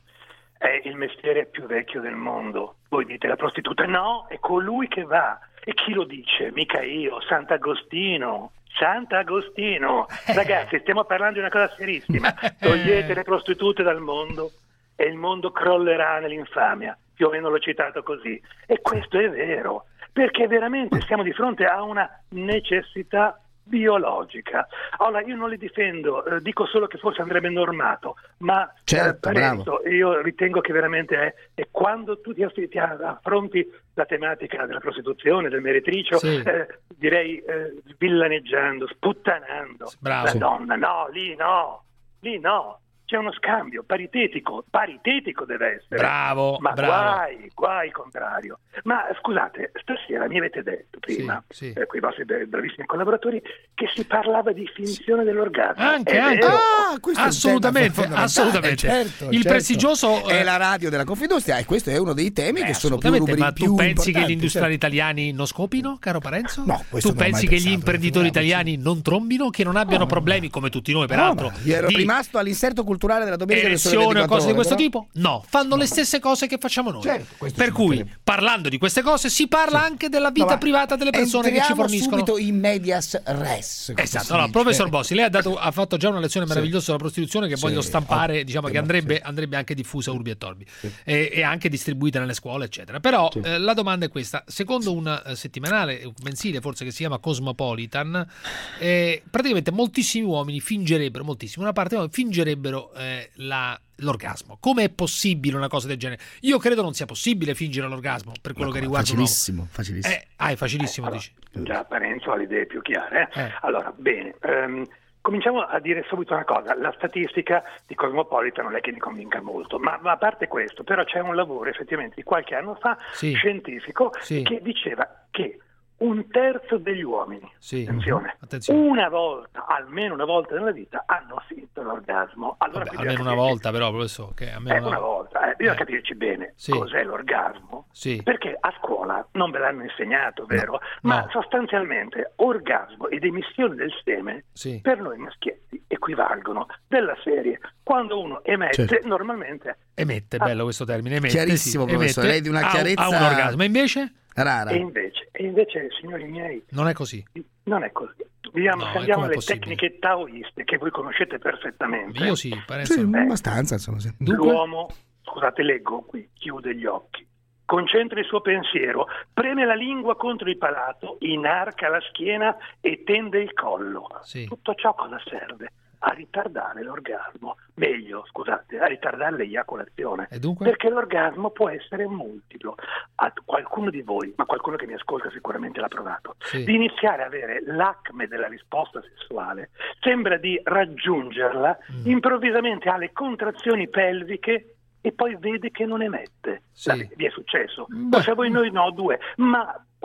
È il mestiere più vecchio del mondo. Voi dite la prostituta? No, è colui che va. E chi lo dice? Mica io, Sant'Agostino. Sant'Agostino. Ragazzi, stiamo parlando di una cosa serissima. Togliete le prostitute dal mondo e il mondo crollerà nell'infamia. Più o meno l'ho citato così. E questo è vero, perché veramente siamo di fronte a una necessità biologica. Allora, io non li difendo, eh, dico solo che forse andrebbe normato, ma Certo, eh, Parenzo, io ritengo che veramente è, è quando tu ti, affi- ti affronti la tematica della prostituzione, del meretricio, Sì. eh, direi eh, villaneggiando, sputtanando Bravo. la Sì. donna. No, lì no, lì no. C'è uno scambio paritetico, paritetico deve essere. Bravo, Ma bravo. guai, guai contrario. Ma scusate, stasera mi avete detto prima, Sì, sì. eh, con i vostri be- bravissimi collaboratori, che si parlava di finzione dell'orgasmo. Anche, È anche. vero? Ah, questo è un assolutamente, tema fondamentale, assolutamente. certo, il certo. prestigioso È eh, la radio della Confindustria e questo è uno dei temi Eh, che sono più assolutamente, numeri ma più tu pensi che importanti, gli industriali certo. italiani non scopino, caro Parenzo? No, questo tu non ho pensi mai che gli pensato, imprenditori figuriamoci. italiani non trombino, che non abbiano problemi come tutti noi, peraltro? No, ma io ero di rimasto all'inserto culturale della domenica del Sole erezione o ventiquattro cose di ore, questo però- tipo? No, fanno le stesse cose che facciamo noi. Certo, questo per ci cui, mancherebbe. parlando di queste cose, si parla anche della vita No, ma privata delle persone che ci entriamo forniscono. subito in medias res. come Esatto, si allora, dice. professor Bossi, lei ha, dato, ha fatto già una lezione meravigliosa sulla prostituzione che Sì, voglio stampare, diciamo che ottimo, andrebbe, sì. andrebbe anche diffusa urbi e torbi e, e anche distribuita nelle scuole, eccetera. Però eh, la domanda è questa: secondo un eh, settimanale, un mensile forse che si chiama Cosmopolitan, eh, praticamente moltissimi uomini fingerebbero, moltissimi, una parte di uomini fingerebbero eh, la l'orgasmo. Come è possibile una cosa del genere? Io credo non sia possibile fingere l'orgasmo per quello che riguarda un uomo. Facilissimo, facilissimo. Eh, ah, è facilissimo, Allora, dici. già Parenzo ha le idee più chiare. eh? Eh. Allora, bene, ehm, cominciamo a dire subito una cosa. La statistica di Cosmopolitan non è che mi convinca molto, ma, ma a parte questo, però c'è un lavoro effettivamente di qualche anno fa, Sì. scientifico, Sì. che diceva che un terzo degli uomini, Sì. attenzione, Attenzione. una volta, almeno una volta nella vita, hanno finto l'orgasmo. Allora, Vabbè, bisogna almeno una capirci- volta, però, professore. Che almeno eh, una una volta, eh, bisogna capirci bene Sì. cos'è l'orgasmo, Sì. perché a scuola non ve l'hanno insegnato, vero? Ma No. sostanzialmente orgasmo ed emissione del seme Sì. per noi maschietti equivalgono della serie. Quando uno emette, Certo. normalmente Emette, Ah. bello questo termine. Emette, Chiarissimo, sì, professore, emette, lei di una ha- chiarezza- Ha un orgasmo. E invece Rara. e invece, e invece, signori miei, non è così. non è così. Viviamo, No, se e andiamo com'è alle possibile? tecniche taoiste che voi conoscete perfettamente. Io sì, Parenzo. Sì, no. abbastanza, insomma. Sì. Dunque? L'uomo, scusate, leggo qui, chiude gli occhi, concentra il suo pensiero, preme la lingua contro il palato, inarca la schiena e tende il collo. Sì. Tutto ciò cosa serve? A ritardare l'orgasmo, meglio, scusate, a ritardare l'eiaculazione. E dunque? Perché l'orgasmo può essere multiplo. A qualcuno di voi, ma qualcuno che mi ascolta sicuramente l'ha provato, Sì. di iniziare a avere l'acme della risposta sessuale, sembra di raggiungerla, Mm. improvvisamente ha le contrazioni pelviche e poi vede che non emette. Sì. La- vi è successo? Beh. Forse a voi noi no, due, ma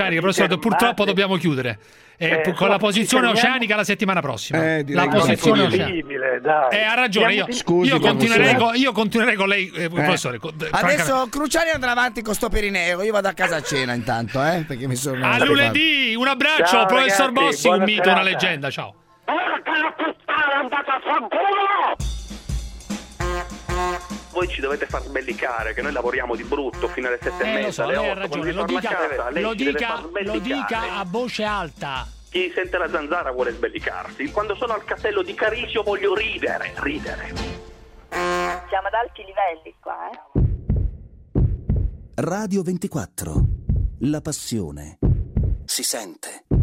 Ciao Enrico, purtroppo dobbiamo chiudere. eh, Eh, con la no, posizione ci fermiamo. oceanica la settimana prossima. Eh, direi la che non è posizione possibile. oceanica. Dai. Eh, ha ragione, io, Scusi, io, continuerei professore. con, io continuerei con lei, eh, professore. con- francamente. Adesso Cruciani andrà avanti con sto Pirineo. Io vado a casa a cena intanto, eh? Perché mi sono. A lunedì, un abbraccio, Ciao, professor ragazzi, Bossi, un buona mito, una serata. leggenda. Ciao. Voi ci dovete far sbellicare che noi lavoriamo di brutto fino alle sette e Eh, lo mezza, so, alle lei ha otto, quando ragione, vi lo torno a dica, casa, lei lo ci deve dica, far lo sbellicare. dica a voce alta. Chi sente la zanzara vuole sbellicarsi. Quando sono al castello di Carisio voglio ridere, ridere. Siamo ad alti livelli qua, eh? Radio ventiquattro. La passione si sente.